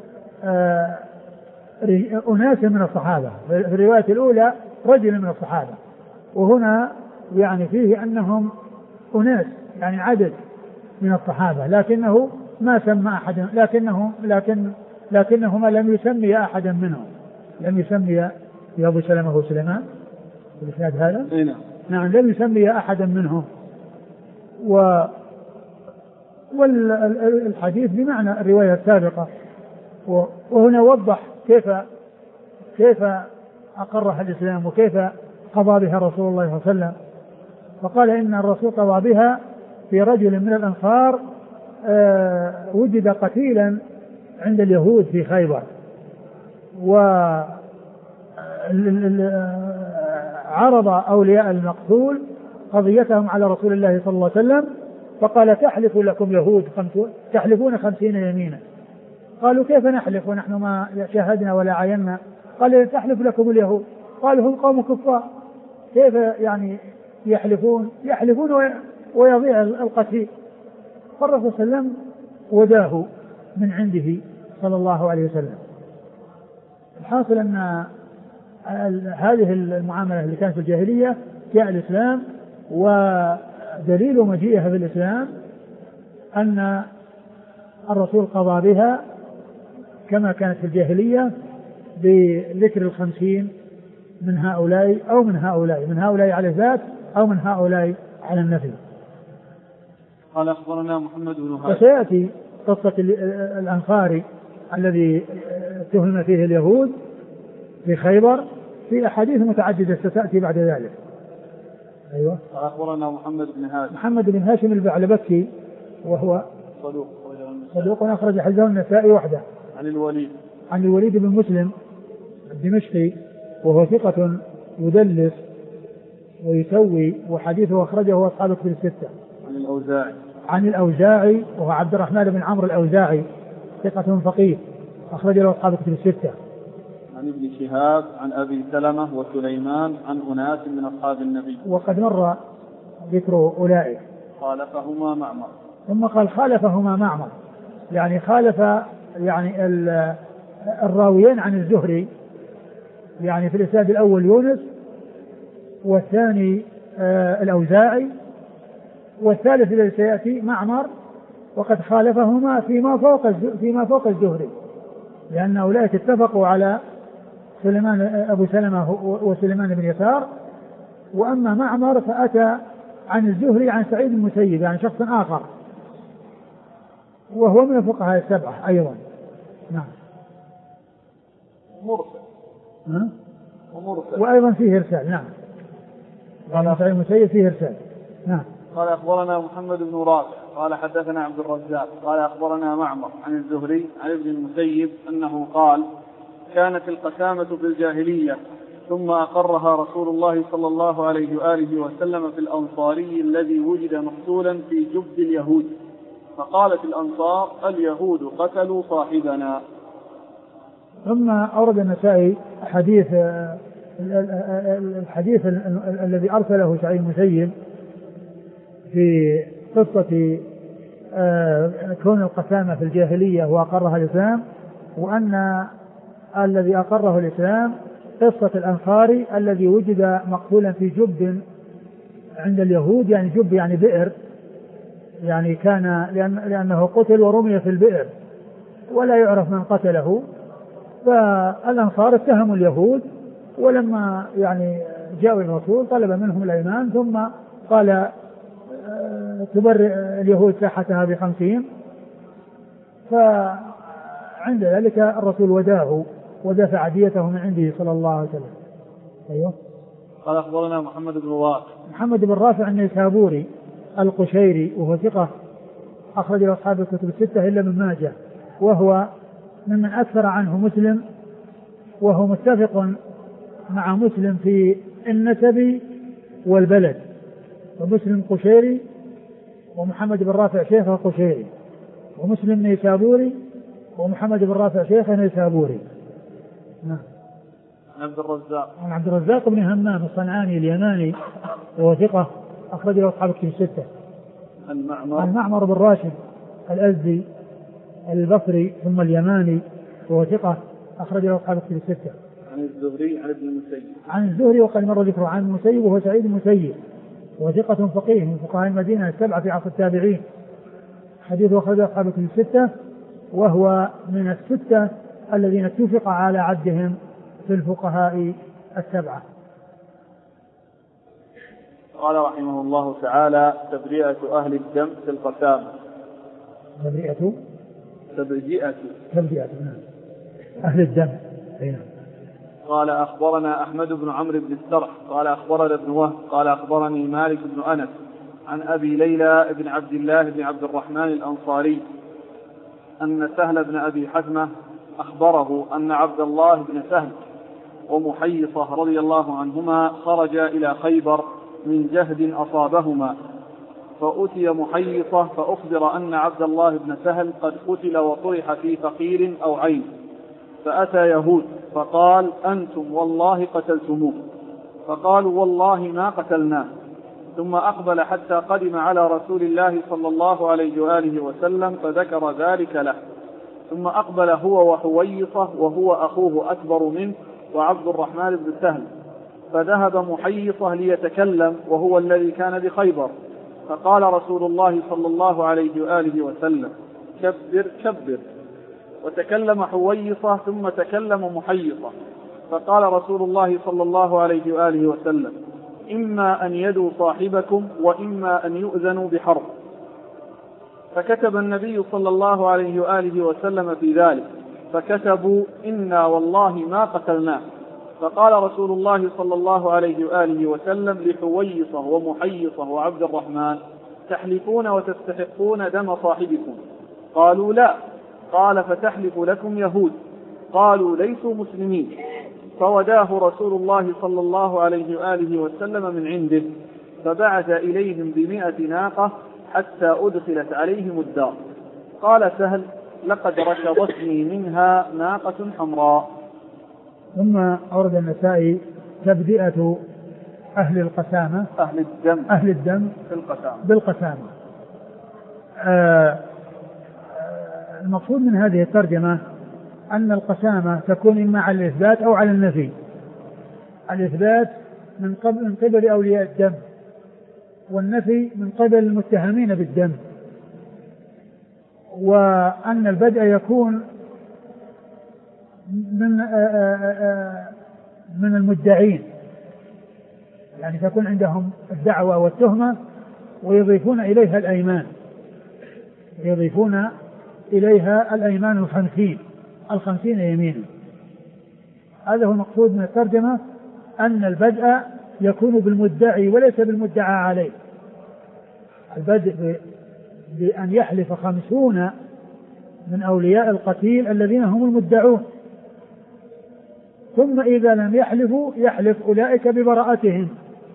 أناس من الصحابة، في الرواية الأولى رجل من الصحابة، وهنا يعني فيه أنهم أناس يعني عدد من الصحابة، لكنه ما سمى أحد، لكنهما لم يسمي أحدا منهم، لم يسمي يا أبو سلمة وسليمان بالإسناد هذا، نعم لم يسمي أحدا منهم. والحديث بمعنى الرواية السابقة، وهنا وضح كيف أقرها الإسلام وكيف قضى بها رسول الله صلى الله عليه وسلم، فقال إن الرسول قضى بها في رجل من الأنصار وجد قتيلا عند اليهود في خيبر، وعرض أولياء المقتول قضيتهم على رسول الله صلى الله عليه وسلم، فقال تحلف لكم يهود تحلفون 50 يمينا. قالوا كيف نحلف ونحن ما شاهدنا ولا عينا؟ قال تحلف لكم اليهود. قالوا هم قوم كفار، كيف يعني يحلفون ويضيع القتيل؟ فالرسول صلى الله عليه وسلم وداه من عنده صلى الله عليه وسلم. الحاصل أن هذه المعاملة اللي كانت في الجاهلية جاء الإسلام، ودليل مجيئها في الإسلام أن الرسول قضى بها كما كانت في الجاهلية بذكر 50 من هؤلاء أو من هؤلاء على الذات أو من هؤلاء على النفي. قال أخبرنا محمد بن هاشم. وسيأتي قصة الأنصاري الذي اتهم فيه اليهود في خيبر في أحاديث متعددة ستأتي بعد ذلك. أيوة. أخبرنا محمد بن هاشم البعلبكي وهو صدوق أخرج حديثه النسائي وحده. عن الوليد بن مسلم الدمشقي وهو ثقة يدلس ويسوي، وحديثه أخرجه أصحاب الكتب الستة. عن الأوزاعي وهو عبد الرحمن بن عمرو الأوزاعي ثقة فقيه أخرج له أصحاب الكتب الستة. عن ابن شهاب عن أبي سلمة وسليمان عن أناس من أصحاب النبي، وقد مر ذكر أولئك. خالفهما معمر. ثم قال خالفهما معمر، يعني خالف يعني الراويين عن الزهري، يعني في الإسناد الأول يونس، والثاني الأوزاعي، والثالث الذي سيأتي معمر، وقد خالفهما فيما فوق الزهري، لأن أولئك اتفقوا على سليمان أبو سلمة وسليمان بن يسار، وأما معمر فأتى عن الزهري عن سعيد المسيب، يعني شخص آخر، وهو من الفقهاء السبعة أيضا. نعم. مرسل. وأيضا فيه إرسال. نعم. قال سعيد المسيب فيه إرسال. نعم. قال أخبرنا محمد بن رافع قال حدثنا عبد الرزاق قال أخبرنا معمر عن الزهري عن ابن المسيب أنه قال: كانت القسامة في الجاهلية ثم أقرها رسول الله صلى الله عليه وآله وسلم في الأنصاري الذي وجد مقتولا في جب اليهود، فقالت الأنصار: اليهود قتلوا صاحبنا. ثم أورد النسائي الحديث الذي أرسله سعيد المسيب في قصة كون القسامة في الجاهلية وأقرها الإسلام، وأن الذي أقره الإسلام قصة الأنصاري الذي وجد مقتولا في جب عند اليهود، يعني جب يعني بئر، يعني كان لأنه قتل ورمي في البئر ولا يعرف من قتله، فالأنصار اتهموا اليهود، ولما يعني جاءوا الرسول طلب منهم الأيمان، ثم قال تبرئ اليهود ساحتها ب50، فعند ذلك الرسول وداه ودفع ديته من عنده صلى الله عليه وسلم. أيوه. قال أخبرنا محمد بن رافع النيسابوري القشيري، وهو ثقة أخرج له أصحاب الكتب الستة إلا من ماجه، وهو ممن أكثر عنه مسلم، وهو متفق مع مسلم في النسب والبلد، ومسلم قشيري، ومحمد بن رافع شيخه قشيري، ومسلم نيسابوري، ومحمد بن رافع شيخه نيسابوري. نعم. عبد الرزاق بن همام الصنعاني اليماني، وهو ثقة أخرج له أصحاب الكتب الستة. المعمر بن راشد الأزدي البصري ثم اليماني، وهو ثقة أخرج له أصحاب الكتب الستة. عن الزهري وقد مر ذكره عن المسيب، وهو سعيد المسيب، وثقة فقيه من فقهاء المدينة السبعة في عصر التابعين، حديثه أخرج له أصحاب الكتب الستة، وهو من الستة الذين اتفق على عدهم في الفقهاء السبعة. قال رحمه الله تعالى: تبرئة أهل الدم في القسامة. تبرئة أهل الدم. قال أخبرنا أحمد بن عمرو بن السرح قال أخبرنا ابن وهب قال أخبرني مالك بن أنس عن أبي ليلى بن عبد الله بن عبد الرحمن الأنصاري أن سهل بن أبي حثمة أخبره أن عبد الله بن سهل ومحيصة رضي الله عنهما خرجا إلى خيبر من جهد أصابهما، فأتي محيصة فأخبر أن عبد الله بن سهل قد قتل وطرح في فقير أو عين، فأتى يهود فقال: أنتم والله قتلتموه، فقالوا: والله ما قتلناه، ثم أقبل حتى قدم على رسول الله صلى الله عليه وآله وسلم فذكر ذلك له، ثم أقبل هو وحويصة وهو أخوه أكبر منه وعبد الرحمن بن سهل، فذهب محيصة ليتكلم وهو الذي كان بخيبر، فقال رسول الله صلى الله عليه وآله وسلم: كبر كبر، وتكلم حويصة ثم تكلم محيصة، فقال رسول الله صلى الله عليه وآله وسلم: إما أن يدوا صاحبكم وإما أن يؤذنوا بحرب. فكتب النبي صلى الله عليه وآله وسلم في ذلك، فكتبوا: إنا والله ما قتلناه. فقال رسول الله صلى الله عليه وآله وسلم لحويصة ومحيصة وعبد الرحمن: تحلفون وتستحقون دم صاحبكم؟ قالوا: لا. قال: فتحلف لكم يهود. قالوا: ليسوا مسلمين. فوداه رسول الله صلى الله عليه وآله وسلم من عنده، فبعث إليهم ب100 ناقة حتى أدخلت عليهم الدار. قال سهل: لقد ركضتني منها ناقة حمراء. ثم أورد النسائي تبدئة أهل القسامة أهل الدم بالقسامة. المقصود من هذه الترجمة أن القسامة تكون إما على الإثبات أو على النفي. الإثبات من قبل أولياء الدم، والنفي من قبل المتهمين بالدم. وأن البدء يكون من المدعين، يعني تكون عندهم الدعوة والتهمة ويضيفون إليها الأيمان 50 يمينا. هذا هو المقصود من الترجمة، أن البدء يكون بالمدعي وليس بالمدعى عليه. البدء بأن يحلف 50 من أولياء القتيل الذين هم المدعون، ثم إذا لم يحلفوا يحلف أولئك ببراءتهم،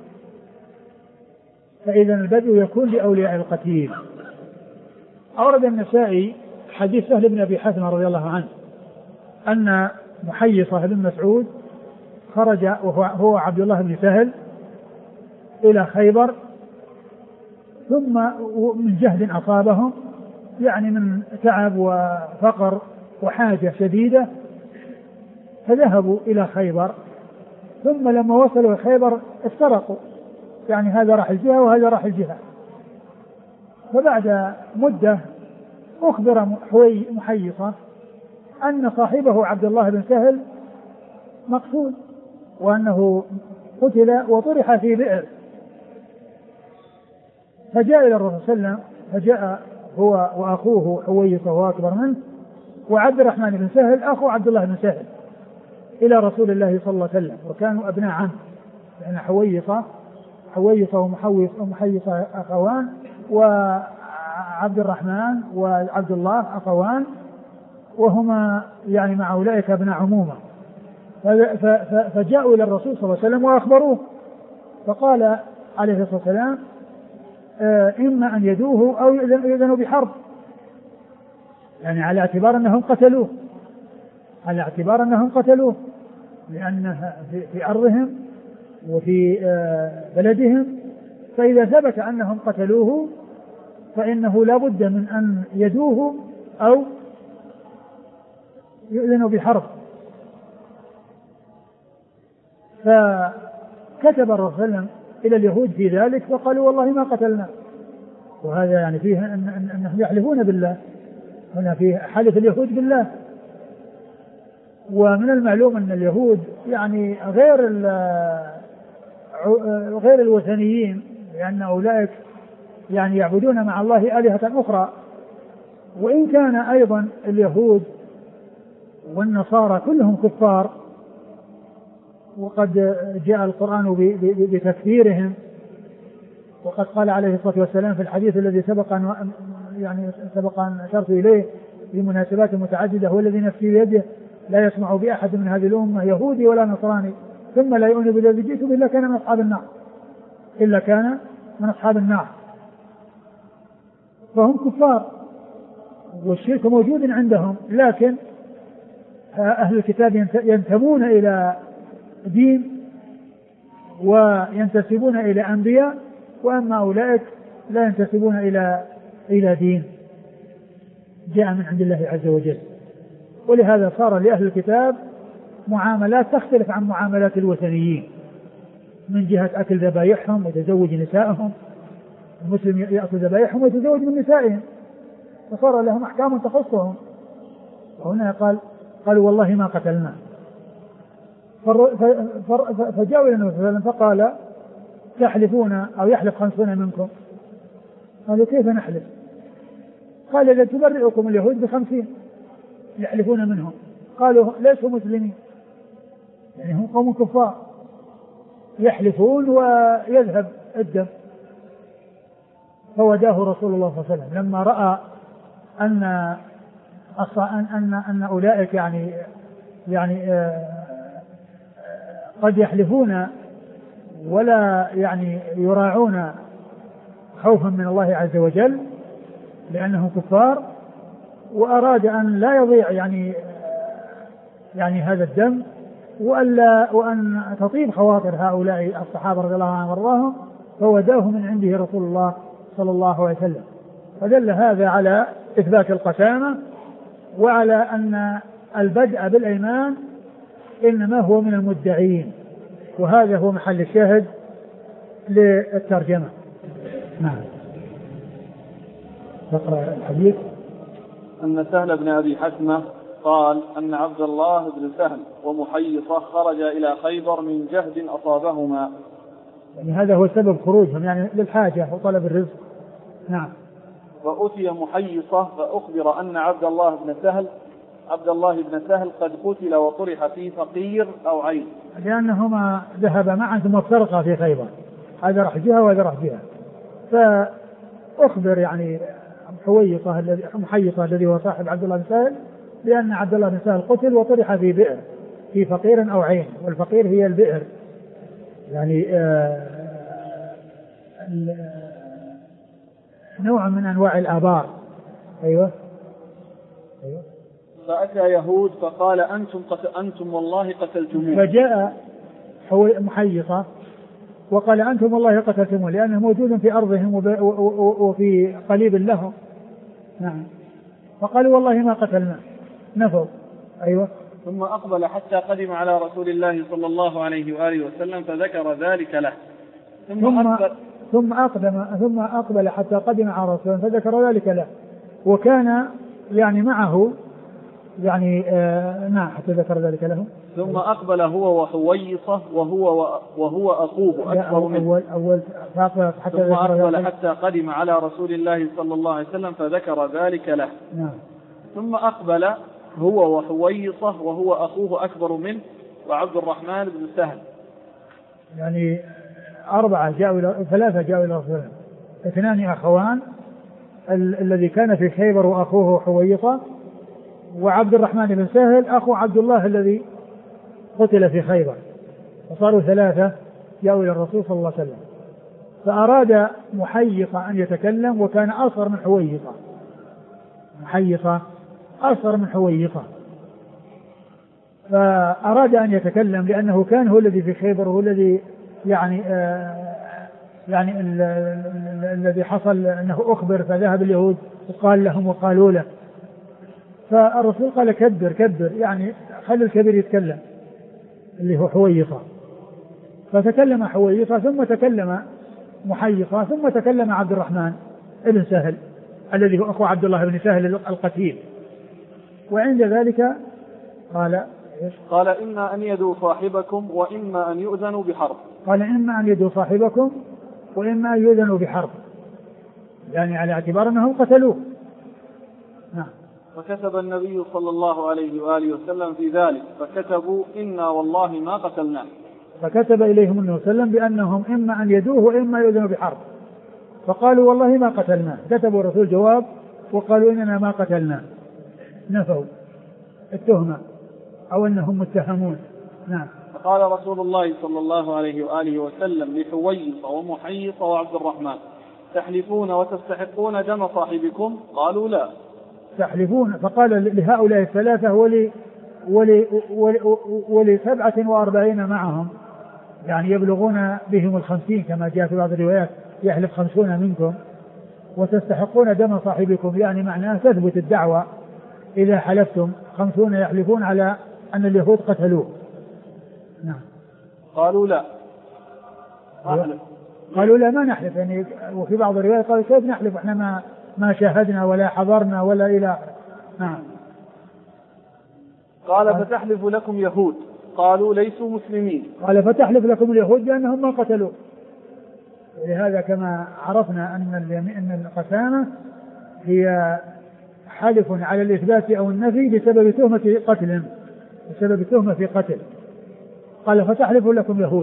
فإذا البدء يكون لأولياء القتيل. أورد النسائي حديث سهل بن أبي حثمة رضي الله عنه أن محيصة بن مسعود خرج وهو عبد الله بن سهل إلى خيبر، ثم من جهد أصابهم، يعني من تعب وفقر وحاجة شديدة، فذهبوا إلى خيبر. ثم لما وصلوا خيبر افترقوا، يعني هذا راح الجهة وهذا راح الجهة. فبعد مدة أخبر محيصة أن صاحبه عبد الله بن سهل مقتول، وأنه قتل وطرح في بئر. فجاء إلى الرسول صلى الله عليه وسلم، فجاء هو وأخوه حويصة وهو أكبر منه، وعبد الرحمن بن سهل أخو عبد الله بن سهل إلى رسول الله صلى الله عليه وسلم، وكانوا أبناء عم، لأن حويصة ومحيصة أخوان، وعبد الرحمن وعبد الله أخوان، وهما يعني مع أولئك ابن عمومة. فجاءوا إلى الرسول صلى الله عليه وسلم وأخبروه، فقال عليه الصلاة والسلام إما أن يدوه أو يؤذنوا بحرب، يعني على اعتبار أنهم قتلوه، لأنه في أرضهم وفي بلدهم. فإذا ثبت أنهم قتلوه فإنه لا بد من أن يدوه أو يؤذنوا بحرب. فكتب الرسول صلى الله عليه وسلم إلى اليهود في ذلك، فقالوا والله ما قتلنا. وهذا يعني فيه أنهم يحلفون بالله، هنا فيه حلف اليهود بالله. ومن المعلوم أن اليهود يعني غير الوثنيين، لأن أولئك يعني يعبدون مع الله آلهة أخرى. وإن كان أيضا اليهود والنصارى كلهم كفار، وقد جاء القرآن بتكفيرهم، وقد قال عليه الصلاة والسلام في الحديث الذي سبق أن أشرت إليه في مناسبات متعددة: هو الذي نفسي بيده لا يسمع بأحد من هذه الأمة يهودي ولا نصراني ثم لا يؤمن بالذي جئت به إلا كان من أصحاب النار. فهم كفار والشرك موجود عندهم، لكن أهل الكتاب ينتمون إلى دين وينتسبون إلى أنبياء، وأما أولئك لا ينتسبون إلى دين جاء من عند الله عز وجل. ولهذا صار لأهل الكتاب معاملات تختلف عن معاملات الوثنيين، من جهة أكل ذبائحهم وتزوج نسائهم. المسلم يأكل ذبائحهم ويتزوج من نسائهم، فصار لهم أحكام تخصهم. وهنا قالوا والله ما قتلنا. فجاءوا إلى النبي صلى الله عليه وسلم فقال: تحلفون أو يحلف 50 منكم. قالوا: كيف نحلف؟ قال: إذا تبرئكم اليهود ب50 يحلفون منهم. قالوا: ليسوا مسلمين، يعني هم قوم كفار يحلفون ويذهب الدم. فوداه رسول الله صلى الله عليه وسلم لما رأى أن أولئك يعني قد يحلفون ولا يعني يراعون خوفا من الله عز وجل لأنهم كفار، وأراد أن لا يضيع يعني هذا الدم، وأن تطيب خواطر هؤلاء الصحابة رضي الله عنهم وارضاهم، فوداه من عنده رسول الله صلى الله عليه وسلم. فدل هذا على إثبات القسامة وعلى أن البدء بالأيمان إنما هو من المدعين، وهذا هو محل الشاهد للترجمة. نعم. نقرأ الحديث. أن سهل بن أبي حثمة قال أن عبد الله بن سهل ومحيصة خرج إلى خيبر من جهد أصابهما. يعني هذا هو سبب خروجهم، يعني للحاجة وطلب الرزق. نعم. فأتي محيصة فأخبر أن عبد الله بن سهل قد قتل وطرح في فقير أو عين، لأنهما ذهبا معا ثم افترقا في خيبر، هذا راح جهة وهذا راح جهة. فأخبر يعني محيصة الذي هو صاحب عبد الله بن سهل بأن عبد الله بن سهل قتل وطرح في بئر في فقير أو عين، والفقير هي البئر، يعني نوع من أنواع الآبار. أيوة. فأتى يهود فقال أنتم والله قتلتموه. فجاء محيصة وقال أنتم والله قتلتموه، لأنه موجود في أرضهم وفي قليب لهم. نعم. فقالوا والله ما قتلنا، نفوا. أيوة. ثم أقبل حتى قدم على رسول الله صلى الله عليه وآله وسلم فذكر ذلك له. ثم أقبل حتى قدم على رسول الله فذكر ذلك له، وكان يعني معه يعني نعم حتى ذكر ذلك له. ثم أقبل هو وحويصة وهو أخوه أكبر منه. ثم أقبل حتى قدم على رسول الله صلى الله عليه وسلم فذكر ذلك له. نعم. ثم أقبل هو وحويصة وهو أخوه أكبر منه وعبد الرحمن بن سهل. يعني ثلاثة جاءوا إلى رسول الله، 2 أخوان، الذي كان في خيبر وأخوه حويصة، وعبد الرحمن بن سهل أخو عبد الله الذي قتل في خيبر، فصاروا 3 جاءوا إلى الرسول صلى الله عليه وسلم. فأراد محيصة أن يتكلم وكان أصغر من حويصة، محيصة أصغر من حويصة، فأراد أن يتكلم لأنه كان هو الذي في خيبر، هو الذي يعني الذي حصل أنه أخبر فذهب اليهود وقال لهم وقالوا له. فالرسول قال كبر يعني خلي الكبير يتكلم اللي هو حويصة. فتكلم حويصة ثم تكلم محيصة ثم تكلم عبد الرحمن بن سهل الذي هو أخو عبد الله بن سهل القتيل. وعند ذلك قال إما أن يدوا صاحبكم وإما أن يؤذنوا بحرب. قال إما أن يدوا صاحبكم وإما أن يؤذنوا بحرب، يعني على اعتبار أنهم قتلوه. نعم. فكتب النبي صلى الله عليه وآله وسلم في ذلك فكتبوا إنا والله ما قتلناه. فكتب إليهم النبي صلى الله عليه وسلم بأنهم إما أن يدوه وإما يؤذنوا بحرب، فقالوا والله ما قتلناه. كتبوا الرسول جواب وقالوا إننا ما قتلناه، نفوا التهمة أو أنهم متهمون. نعم. فقال رسول الله صلى الله عليه وآله وسلم لحويصة ومحيصة وعبد الرحمن تحلفون وتستحقون دم صاحبكم؟ قالوا لا. تحلفون. فقال لهؤلاء 3 ولي 47 معهم، يعني يبلغون بهم 50 كما جاء في بعض الروايات، يحلف 50 منكم، وتستحقون دم صاحبكم، يعني معناه تثبت الدعوة إذا حلفتم. 50 يحلفون على أن اليهود قتلوه. نعم. قالوا لا. قالوا لا ما نحلف، يعني وفي بعض الروايات قالوا كيف نحلف احنا ما شاهدنا ولا حضرنا ولا إلى. نعم. قال فتحلف لكم يهود؟ قالوا ليسوا مسلمين. قال فتحلف لكم اليهود بأنهم ما قتلوا. لهذا كما عرفنا أن القسامة هي حلف على الإثبات أو النفي بسبب تهمة قتل، بسبب تهمة في قتل. قال فتحلف لكم يهود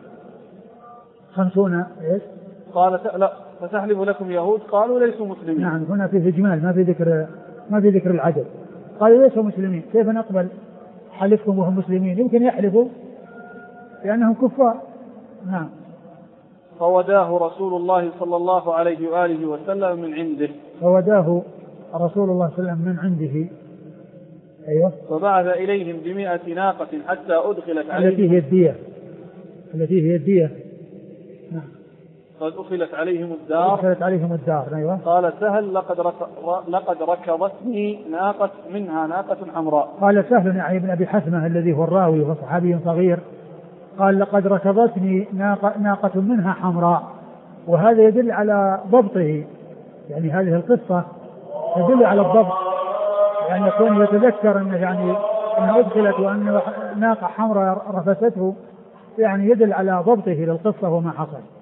50 إيش؟ قال لا فتحلف لكم يهود قالوا ليسوا مسلمين. نعم. هنا في إجمال ما في ذكر العدد. قالوا ليسوا مسلمين، كيف نقبل حلفكم وهم مسلمين؟ يمكن يحلفوا لأنهم كفار. نعم. فوداه رسول الله صلى الله عليه وآله وسلم من عنده. فوداه رسول الله صلى الله عليه وسلم من عنده. أيوة. فبعث إليهم ب100 ناقة حتى أدخلت عليهم التي هي الدية. نعم. قد أخلت عليهم الدار. أخلت عليهم الدار. أيوة. قال سهل لقد ركضتني ناقة منها ناقة حمراء. قال سهل يعني ابن أبي حثمة الذي هو الراوي وهو صحابي صغير قال لقد ركضتني ناقة منها حمراء، وهذا يدل على ضبطه، يعني هذه القصة تدل على الضبط، يعني يكون يتذكر أنه يعني أنها أدخلت وأن ناقة حمراء رفسته، يعني يدل على ضبطه للقصة وما حصل.